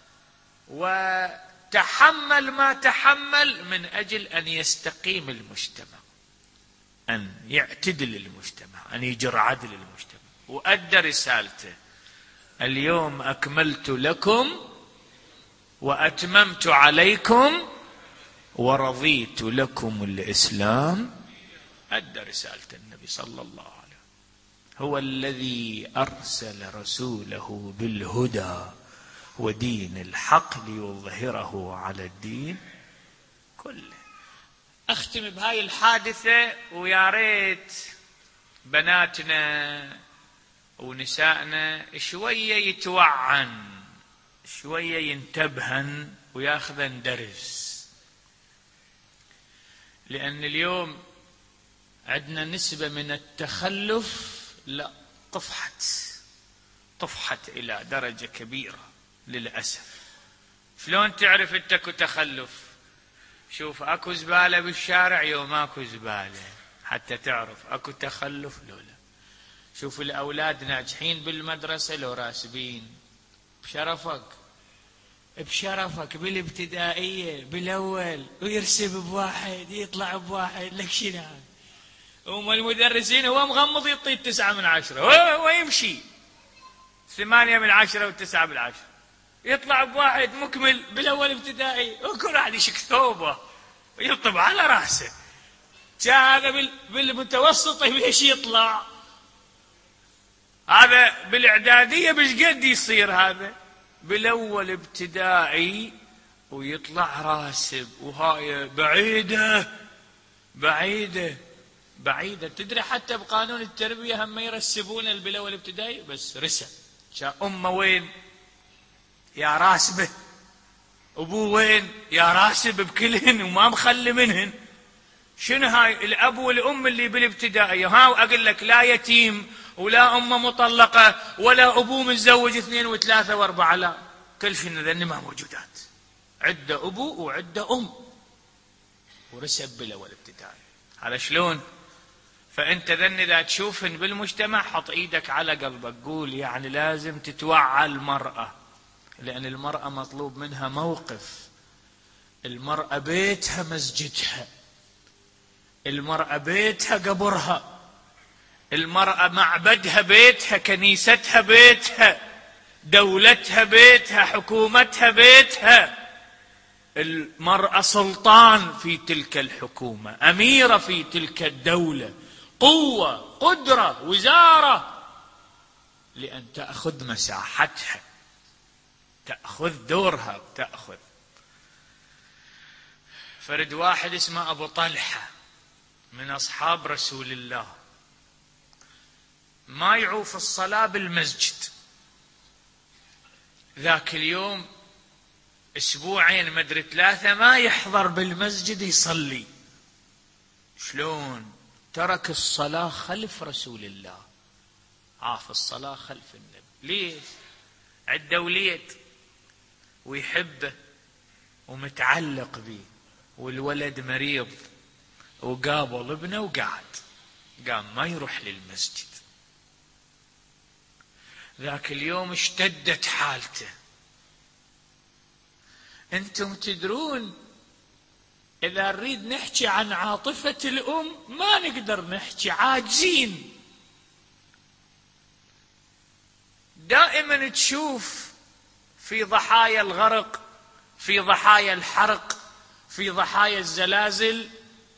A: وتحمل ما تحمل من أجل أن يستقيم المجتمع، أن يعتدل المجتمع، أن يجر عدل المجتمع، وأدى رسالته. اليوم أكملت لكم وأتممت عليكم ورضيت لكم الإسلام. أدى رسالة النبي صلى الله عليه وسلم. هو الذي أرسل رسوله بالهدى ودين الحق ليظهره على الدين كله. أختم بهاي الحادثة، ويا ريت بناتنا ونسائنا شوية يتوعن، شوية ينتبهن وياخذن درس. لأن اليوم عندنا نسبة من التخلف لا، طفحت طفحت إلى درجة كبيرة للأسف. شلون تعرف أنت اكو تخلف؟ شوف اكو زبالة بالشارع يوم اكو زبالة حتى تعرف اكو تخلف لو لا. شوف الأولاد ناجحين بالمدرسة لو راسبين. بشرفك بشرفك بالابتدائية بالأول ويرسب بواحد يطلع بواحد، لك شنو هذا؟ هم المدرسين هو مغمض يعطي تسعة من عشرة ويمشي ثمانية من عشرة وتسعة من عشرة، يطلع بواحد مكمل بالأول ابتدائي وكل واحد يشك ثوبه ويطب على رأسه. هذا بالمتوسط ليش يطلع؟ هذا بالإعدادية بش قد يصير؟ هذا بالأول ابتدائي ويطلع راسب، وهاي بعيدة بعيدة بعيدة. تدري حتى بقانون التربية هم يرسبون بالأول ابتدائي بس رسب. شا أمه وين؟ يا راسبه. أبوه وين؟ يا راسب بكلهن وما مخلي منهن. شنو هاي؟ الأب والأم اللي بالابتدائية. ها وأقول لك لا يتيم ولا أمه مطلقة ولا أبوه متزوج اثنين وثلاثة وأربعة، لا، كل شيء ذن ما موجودات. عدة أبو وعدة أم ورسب بالأول ابتدائي. هذا شلون؟ فأنت ذن إذا تشوفن بالمجتمع حط إيدك على قلبك، قول يعني لازم تتوعى المرأة، لأن المرأة مطلوب منها موقف. المرأة بيتها مسجدها، المرأة بيتها قبرها، المرأة معبدها بيتها، كنيستها بيتها، دولتها بيتها، حكومتها بيتها. المرأة سلطان في تلك الحكومة، أميرة في تلك الدولة، قوة، قدرة، وزارة، لأن تأخذ مساحتها، تأخذ دورها، تأخذ. فرد واحد اسمه أبو طلحة من أصحاب رسول الله ما يعوف الصلاة بالمسجد. ذاك اليوم أسبوعين مدري ثلاثة ما يحضر بالمسجد يصلي. شلون؟ ترك الصلاة خلف رسول الله، عاف الصلاة خلف النبي. ليش؟ عنده وليد ويحبه ومتعلق به، والولد مريض وقابل ابنه وقعد، قام ما يروح للمسجد. ذاك اليوم اشتدت حالته. انتم تدرون اذا نريد نحكي عن عاطفة الام ما نقدر نحكي، عاجزين. دائما تشوف في ضحايا الغرق، في ضحايا الحرق، في ضحايا الزلازل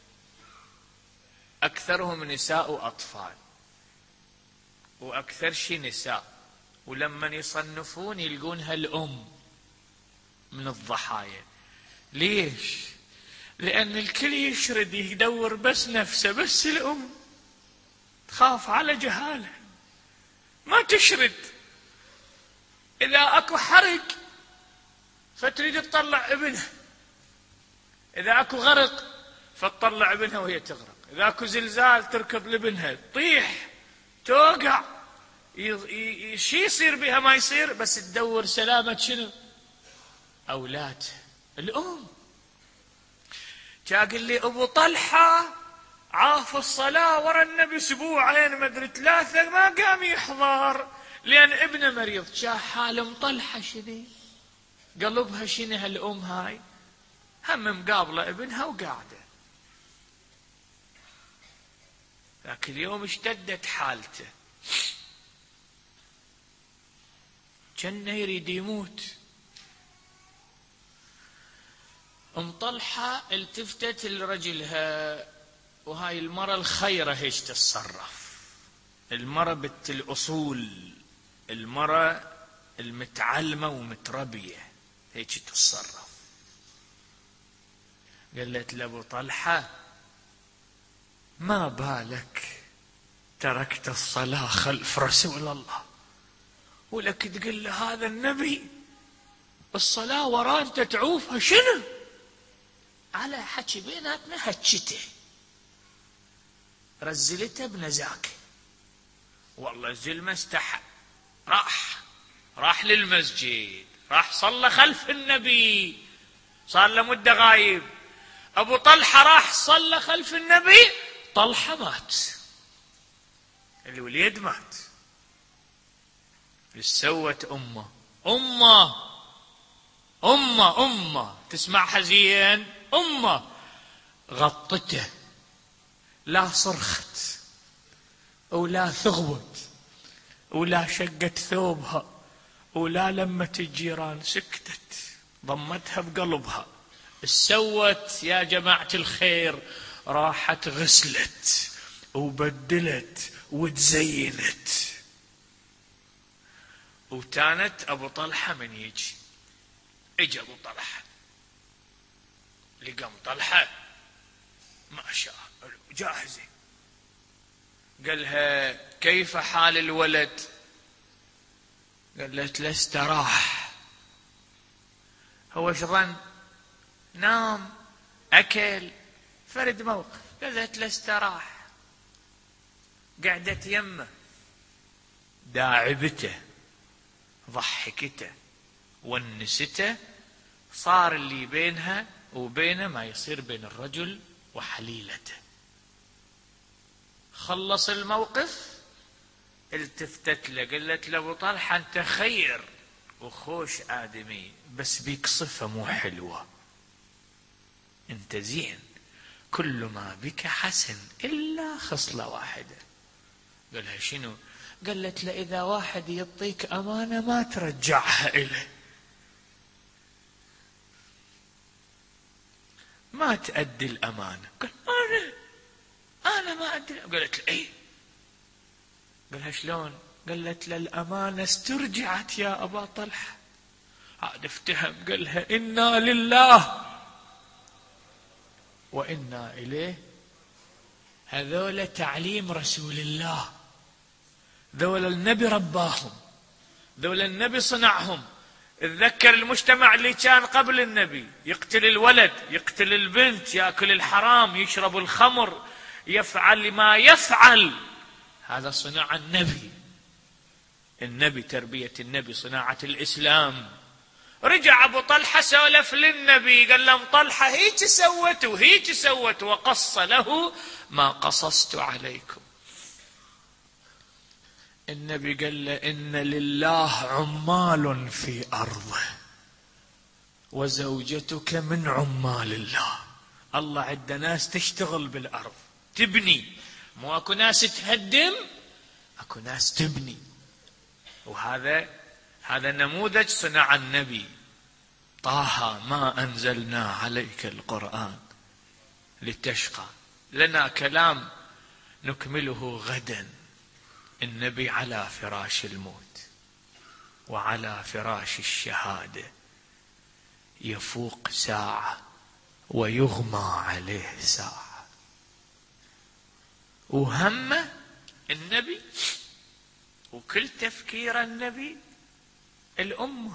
A: أكثرهم نساء وأطفال، وأكثر شيء نساء. ولما يصنفون يلقونها الأم من الضحايا. ليش؟ لأن الكل يشرد يدور بس نفسه، بس الأم تخاف على جهالها ما تشرد. إذا أكو حرق فتريد تطلع ابنها، إذا أكو غرق فتطلع ابنها وهي تغرق، إذا أكو زلزال تركض لابنها، تطيح توقع، شي يصير بها ما يصير، بس تدور سلامة شنو؟ أولاد الأم. قال لي أبو طلحة عاف الصلاة ورا النبي أسبوعين ما أدري ثلاثة ما قام يحضر لأن ابنه مريض. شاف حال أم طلحة شنو؟ قلبها شنو هالأم هاي؟ هم مقابلة ابنها وقاعدة. ذاك اليوم اشتدت حالته، كأنه يريد يموت. أم طلحة التفتت لرجلها، وهاي المرة الخيرة هيش تتصرف، المرة بنت الأصول، المرة المتعلمة ومتربية هيك تتصرف. قالت لأبو طلحة ما بالك تركت الصلاة خلف رسول الله، ولك تقول له هذا النبي الصلاة وراه انت تعوفها شنو؟ على حكي بيناتنا هكته، رزلته بنزاكه والله الزلمة استحى، راح راح للمسجد، راح صلى خلف النبي، صار له مدة غايب. أبو طلحة راح صلى خلف النبي، طلحة مات، الوليد مات. ايش سوت أمه؟ أمه أمه أمه تسمعها زين، أمه غطته، لا صرخت ولا ثغبت ولا شقت ثوبها ولا لمت الجيران، سكتت، ضمتها بقلبها. سوت يا جماعة الخير؟ راحت غسلت وبدلت وتزينت. وكانت أبو طلحة من يجي، اجى أبو طلحة، لقام طلحة ما شاء الله جاهزة. قالها كيف حال الولد؟ قالت له استراح. هو ايش ظن؟ نام، اكل، فرد موقف. قالت له استراح. قعدت يمه، داعبته، ضحكته، ونسته، صار اللي بينها وبينه ما يصير بين الرجل وحليلته. خلص الموقف، التفتت له قالت له ابو طلحه انت خير وخوش ادمي، بس بيك صفه مو حلوه، انت زين، كل ما بك حسن الا خصله واحده. قالها شنو؟ قالت له اذا واحد يعطيك امانه ما ترجعها اليه، ما تأدي الامانه. قال انا انا ما ادري. قالت له ايه؟ قالها شلون؟ قالت له الامانه استرجعت يا ابا طلحه. عاد افتهم، قالها انا لله وانا اليه. هذول تعليم رسول الله، ذول النبي رباهم، ذول النبي صنعهم. اتذكر المجتمع اللي كان قبل النبي، يقتل الولد، يقتل البنت، ياكل الحرام، يشرب الخمر، يفعل ما يفعل، هذا صناعة النبي. النبي تربية النبي، صناعة الإسلام. رجع أبو طلحة سولف للنبي، قال له طلحة هيك سوت وهيك سوت، وقص له ما قصصت عليكم. النبي قال له إن لله عمال في أرضه وزوجتك من عمال الله. الله عنده ناس تشتغل بالأرض تبني، مو اكو ناس تهدم، اكو ناس تبني. وهذا هذا نموذج صنع النبي. طه ما انزلنا عليك القرآن لتشقى. لنا كلام نكمله غدا. النبي على فراش الموت وعلى فراش الشهادة، يفوق ساعة ويغمى عليه ساعة. وهمه النبي وكل تفكير النبي الأمة.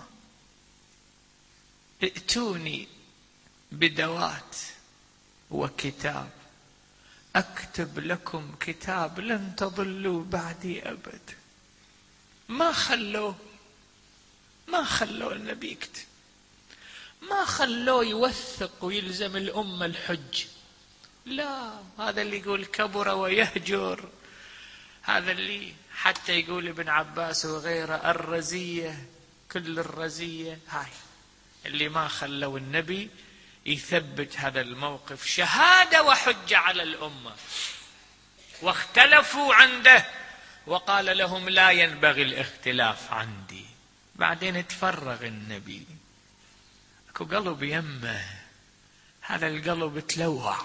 A: ائتوني بدوات وكتاب أكتب لكم كتاب لن تضلوا بعدي أبد. ما خلوه ما خلوه النبي يكتب، ما خلوه يوثق ويلزم الأمة الحج. لا، هذا اللي يقول كبر ويهجر، هذا اللي حتى يقول ابن عباس وغيره الرزية، كل الرزية هاي اللي ما خلوا النبي يثبت هذا الموقف شهادة وحجة على الأمة. واختلفوا عنده وقال لهم لا ينبغي الاختلاف عندي. بعدين تفرغ النبي، اكو قلب يمه، هذا القلب تلوع،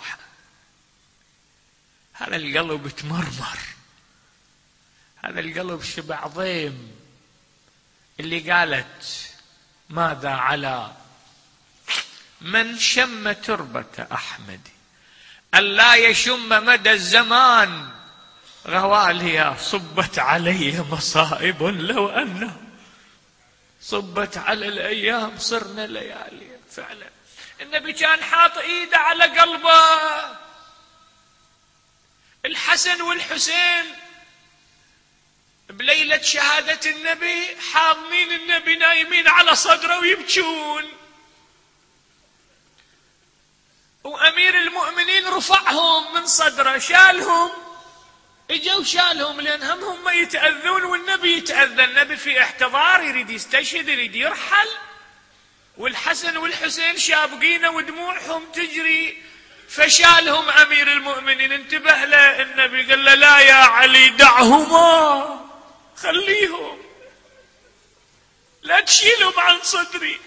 A: هذا القلب تمرمر، هذا القلب شبع ضيم. اللي قالت ماذا على من شم تربة أحمد ألا يشم مدى الزمان غواليا صبت علي مصائب لو أنه صبت على الأيام صرنا ليالي. فعلا النبي كان حاط إيده على قلبه. الحسن والحسين بليلة شهادة النبي حاضنين النبي نايمين على صدره ويبكون، وأمير المؤمنين رفعهم من صدره شالهم، اجوا شالهم لأن هم هم يتأذون والنبي يتأذى، النبي في احتضار يريد يستشهد يريد يرحل، والحسن والحسين شابقين ودموعهم تجري، فشالهم أمير المؤمنين. انتبه له النبي قال له لا يا علي دعهما، خليهم لا تشيلهم عن صدري،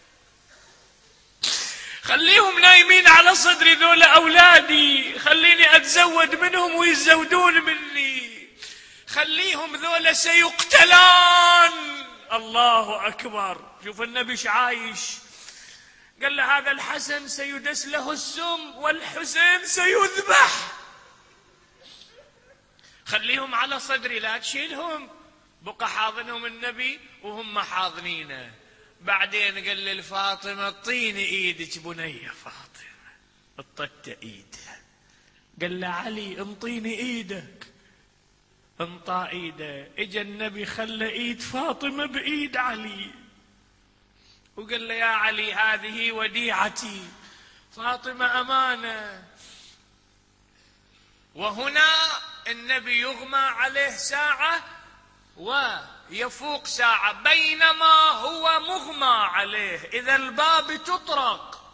A: خليهم نايمين على صدري، ذولا أولادي، خليني أتزود منهم ويتزودون مني، خليهم ذولا سيقتلان. الله أكبر، شوف النبي ايش عايش، قال له هذا الحسن سيدس له السم والحسين سيذبح، خليهم على صدري لا تشيلهم. بقى حاضنهم النبي وهم حاضنينه. بعدين قال للفاطمة اعطيني ايدك بنية فاطمة، اعطته ايده، قال له علي انطيني ايدك، انطى ايده، اجا النبي خلى ايد فاطمة بايد علي وقال له يا علي هذه وديعتي، فاطمة امانة. وهنا النبي يغمى عليه ساعة ويفوق ساعة، بينما هو مغمى عليه إذا الباب تطرق،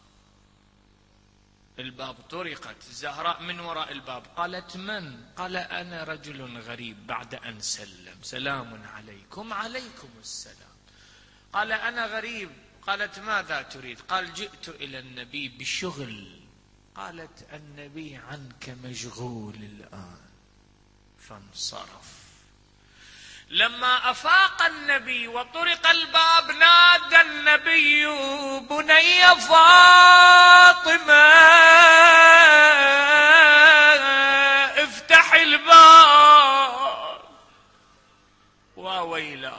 A: الباب طرقت، الزهراء من وراء الباب قالت من؟ قال أنا رجل غريب بعد أن سلم، سلام عليكم. عليكم السلام. قال أنا غريب. قالت ماذا تريد؟ قال جئت إلى النبي بشغل. قالت النبي عنك مشغول الآن، فانصرف. لما أفاق النبي وطرق الباب نادى النبي بني فاطمة افتح الباب. وويلا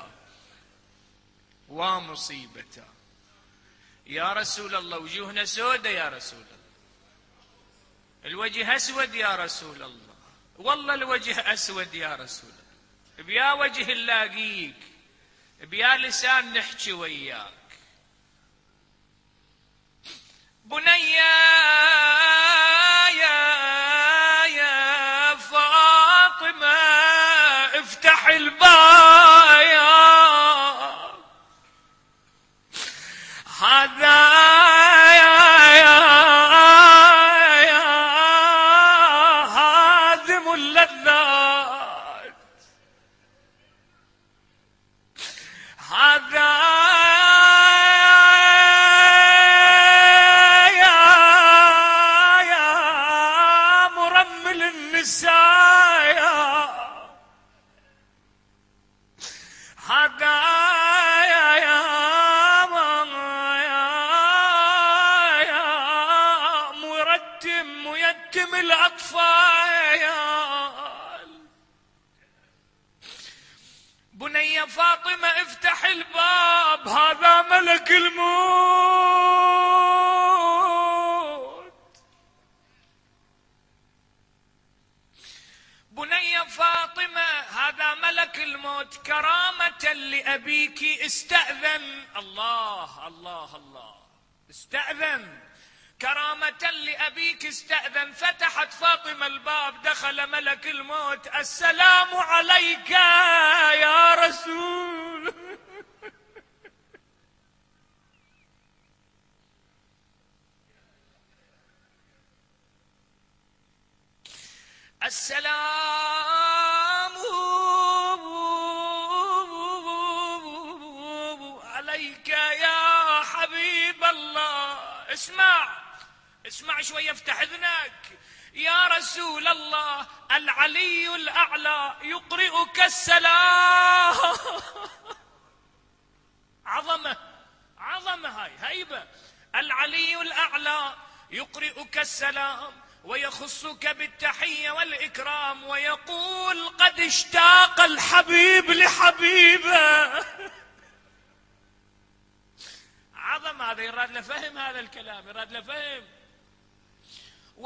A: ومصيبته يا رسول الله، وجوهنا سودة يا رسول الله، الوجه أسود يا رسول الله، والله الوجه أسود يا رسول الله، بيا وجه نلاقيك، بيا لسان نحكي وياك. بني يا يا فاطمة افتح الباب، هذا هادم اللذات، هذا يا يا مرمل النساء، هذا يا يا يا مرتم ميتم الأطفال. بني فاطمة افتح الباب، هذا ملك الموت. بني فاطمة هذا ملك الموت، كرامة لأبيك استأذن. الله الله الله، استأذن كرامة لأبيك استأذن. فتحت فاطمة الباب، دخل ملك الموت، السلام عليك يا رسول. السلام عليك يا حبيب الله. اسمع اسمع شوي، افتح اذنك يا رسول الله، العلي الأعلى يقرئك السلام. عظمة عظمة، هاي هيبة. العلي الأعلى يقرئك السلام ويخصك بالتحية والإكرام ويقول قد اشتاق الحبيب لحبيبه. عظم، هذا يراد لفهم هذا الكلام، يراد لفهم.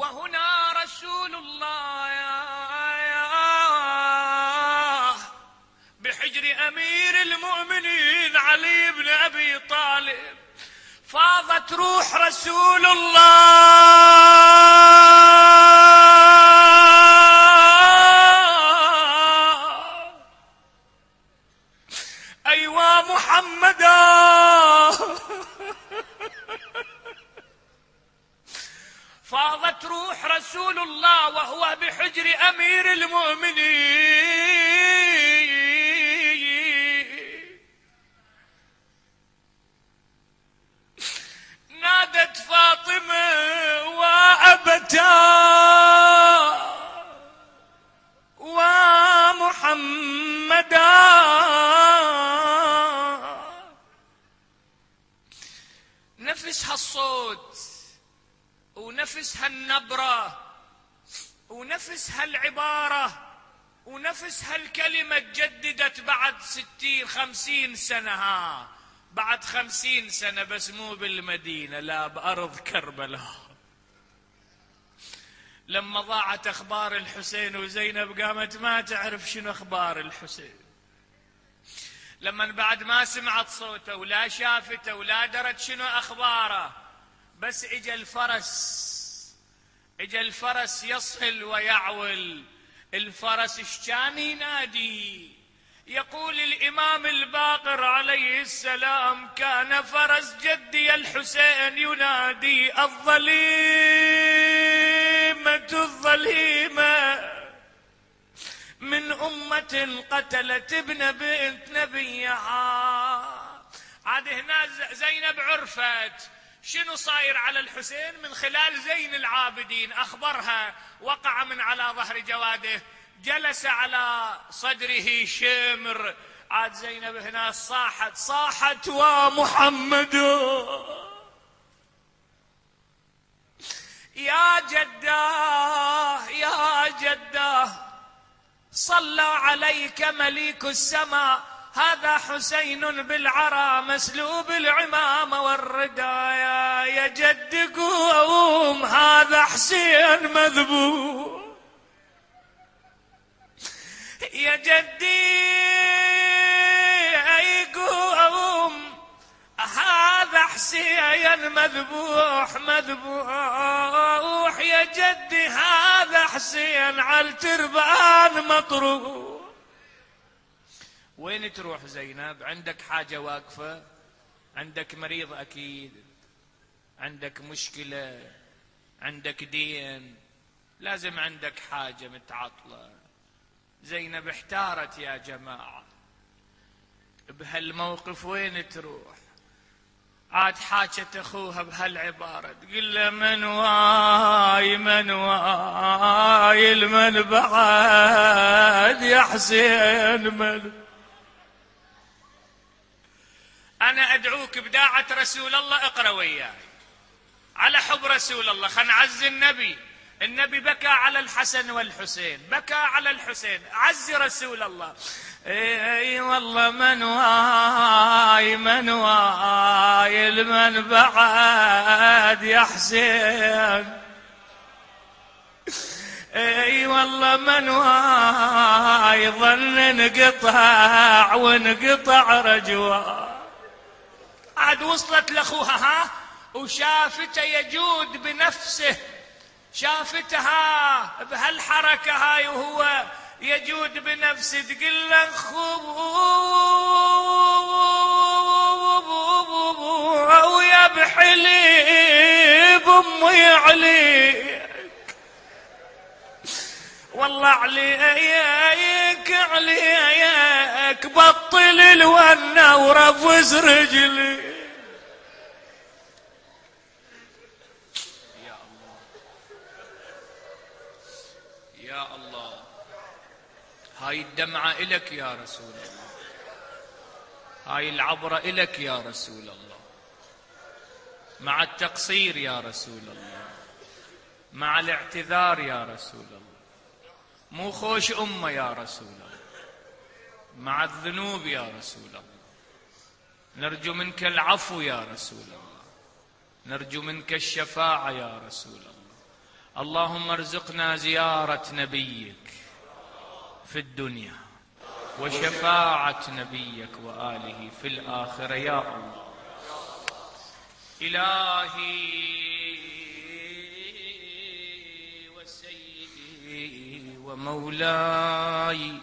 A: وهنا رسول الله يا يا أمير المؤمنين علي بن أبي طالب فاضت روح رسول الله. أيوا محمدا فاضت روح رسول الله وهو بحجر أمير المؤمنين. نادت فاطمة وأبتا ومحمدا. نفس هالصوت ونفس هالنبرة ونفس هالعبارة ونفس هالكلمة تجددت بعد ستين خمسين سنة. ها بعد خمسين سنة بس مو بالمدينة، لا بأرض كربلاء، لما ضاعت أخبار الحسين وزينب قامت ما تعرف شنو أخبار الحسين. لما بعد ما سمعت صوته ولا شافته ولا درت شنو أخباره، بس اجى الفرس، اجى الفرس يصهل ويعول. الفرس ايش كان ينادي؟ يقول الإمام الباقر عليه السلام: كان فرس جدي الحسين ينادي: الظليمة الظليمة من أمة قتلت ابن بنت نبيها. عاد هنا زينب عرفت شنو صاير على الحسين من خلال زين العابدين، أخبرها. وقع من على ظهر جواده، جلس على صدره شمر. عاد زينب هنا صاحت صاحت: ومحمد يا جداه يا جداه صلى عليك مليك السماء، هذا حسين بالعرى مسلوب العمامة والردايا. يا جد قوم هذا حسين مذبوح، يا جدي أي قوم هذا حسين مذبوح مذبوح. يا جدي هذا حسين على التربان مطروح. وين تروح زينب؟ عندك حاجة واقفة؟ عندك مريض أكيد، عندك مشكلة، عندك دين، لازم عندك حاجة متعطلة. زينب احتارت يا جماعة بهالموقف، وين تروح؟ عاد حاجت أخوها بهالعبارة، تقول له: من واي من واي المن بعد يا حسين من. أنا أدعوك بداعة رسول الله، اقرأ وياي على حب رسول الله. خلينا نعزي النبي. النبي بكى على الحسن والحسين، بكى على الحسين، عزي رسول الله. اي والله من واي من واي المن بعد يا حسين. اي والله من واي ظن انقطع وانقطع رجوع. عاد وصلت لاخوها ها وشافته يجود بنفسه، شافتها بهالحركة هاي وهو يجود بنفسه، تقول له: خوو يا بحليب امي عليك، والله عليك عليك بطل الونة ورفز رجلي. يا الله، هاي الدمعة إلك يا رسول الله، هاي العبرة إلك يا رسول الله، مع التقصير يا رسول الله، مع الاعتذار يا رسول الله، مو خوش أمة يا رسول الله، مع الذنوب يا رسول الله. نرجو منك العفو يا رسول الله، نرجو منك الشفاعة يا رسول الله. اللهم ارزقنا زيارة نبيك في الدنيا وشفاعة نبيك وآله في الآخرة يا الله. إلهي وسيدي ومولاي،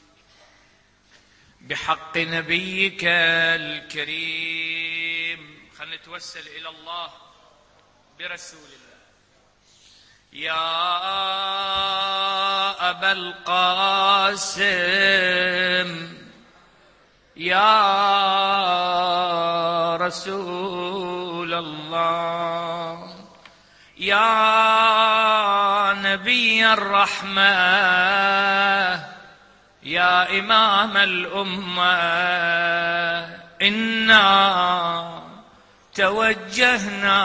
A: بحق نبيك الكريم، خلنا نتوسل إلى الله برسول الله. يا أبا القاسم، يا رسول الله، يا نبي الرحمة، يا إمام الأمة، إنا توجهنا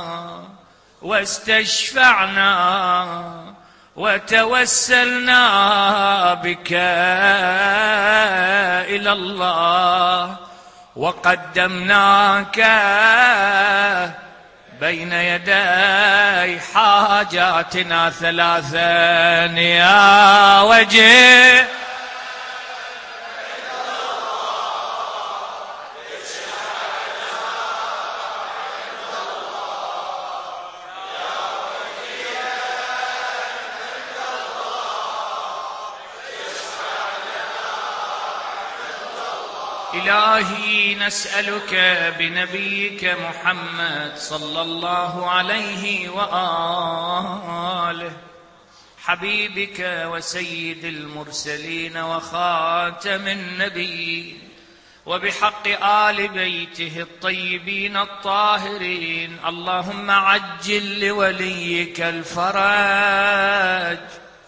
A: واستشفعنا وتوسلنا بك إلى الله، وقدمناك بين يدي حاجاتنا ثلاثا. يا وجه إلهي، نسألك بنبيك محمد صلى الله عليه وآله، حبيبك وسيد المرسلين وخاتم النبيين، وبحق آل بيته الطيبين الطاهرين، اللهم عجل لوليك الفرج،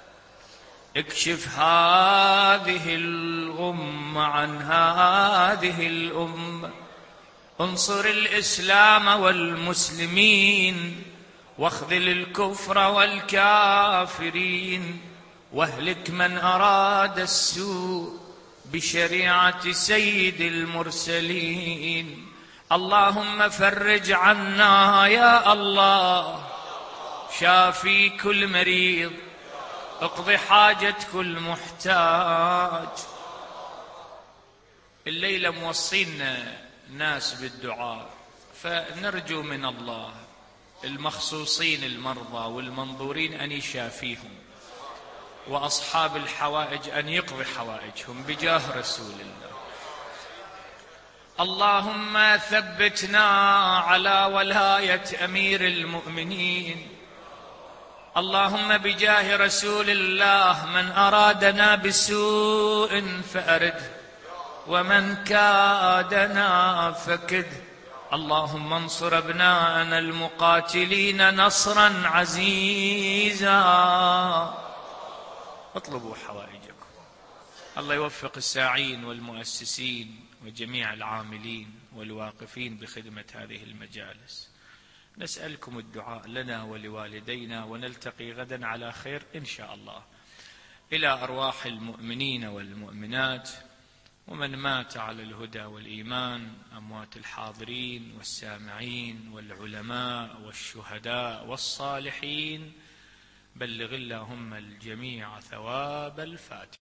A: اكشف هذه الغمة عن هذه الأمة، انصر الإسلام والمسلمين، واخذل الكفر والكافرين، واهلك من أراد السوء بشريعة سيد المرسلين. اللهم فرج عنا يا الله، شافي كل مريض، اقضي حاجة كل محتاج. الليلة موصينا ناس بالدعاء، فنرجو من الله المخصوصين المرضى والمنظورين أن يشافيهم، وأصحاب الحوائج أن يقضي حوائجهم بجاه رسول الله. اللهم ثبتنا على ولاية أمير المؤمنين. اللهم بجاه رسول الله، من أرادنا بسوء فأرده، ومن كادنا فكده. اللهم انصر أبناءنا المقاتلين نصرا عزيزا. اطلبوا حوائجكم. الله يوفق الساعين والمؤسسين وجميع العاملين والواقفين بخدمة هذه المجالس. نسألكم الدعاء لنا ولوالدينا، ونلتقي غدا على خير إن شاء الله. إلى أرواح المؤمنين والمؤمنات ومن مات على الهدى والإيمان، أموات الحاضرين والسامعين والعلماء والشهداء والصالحين، بلغ اللهم الجميع ثواب الفاتحة.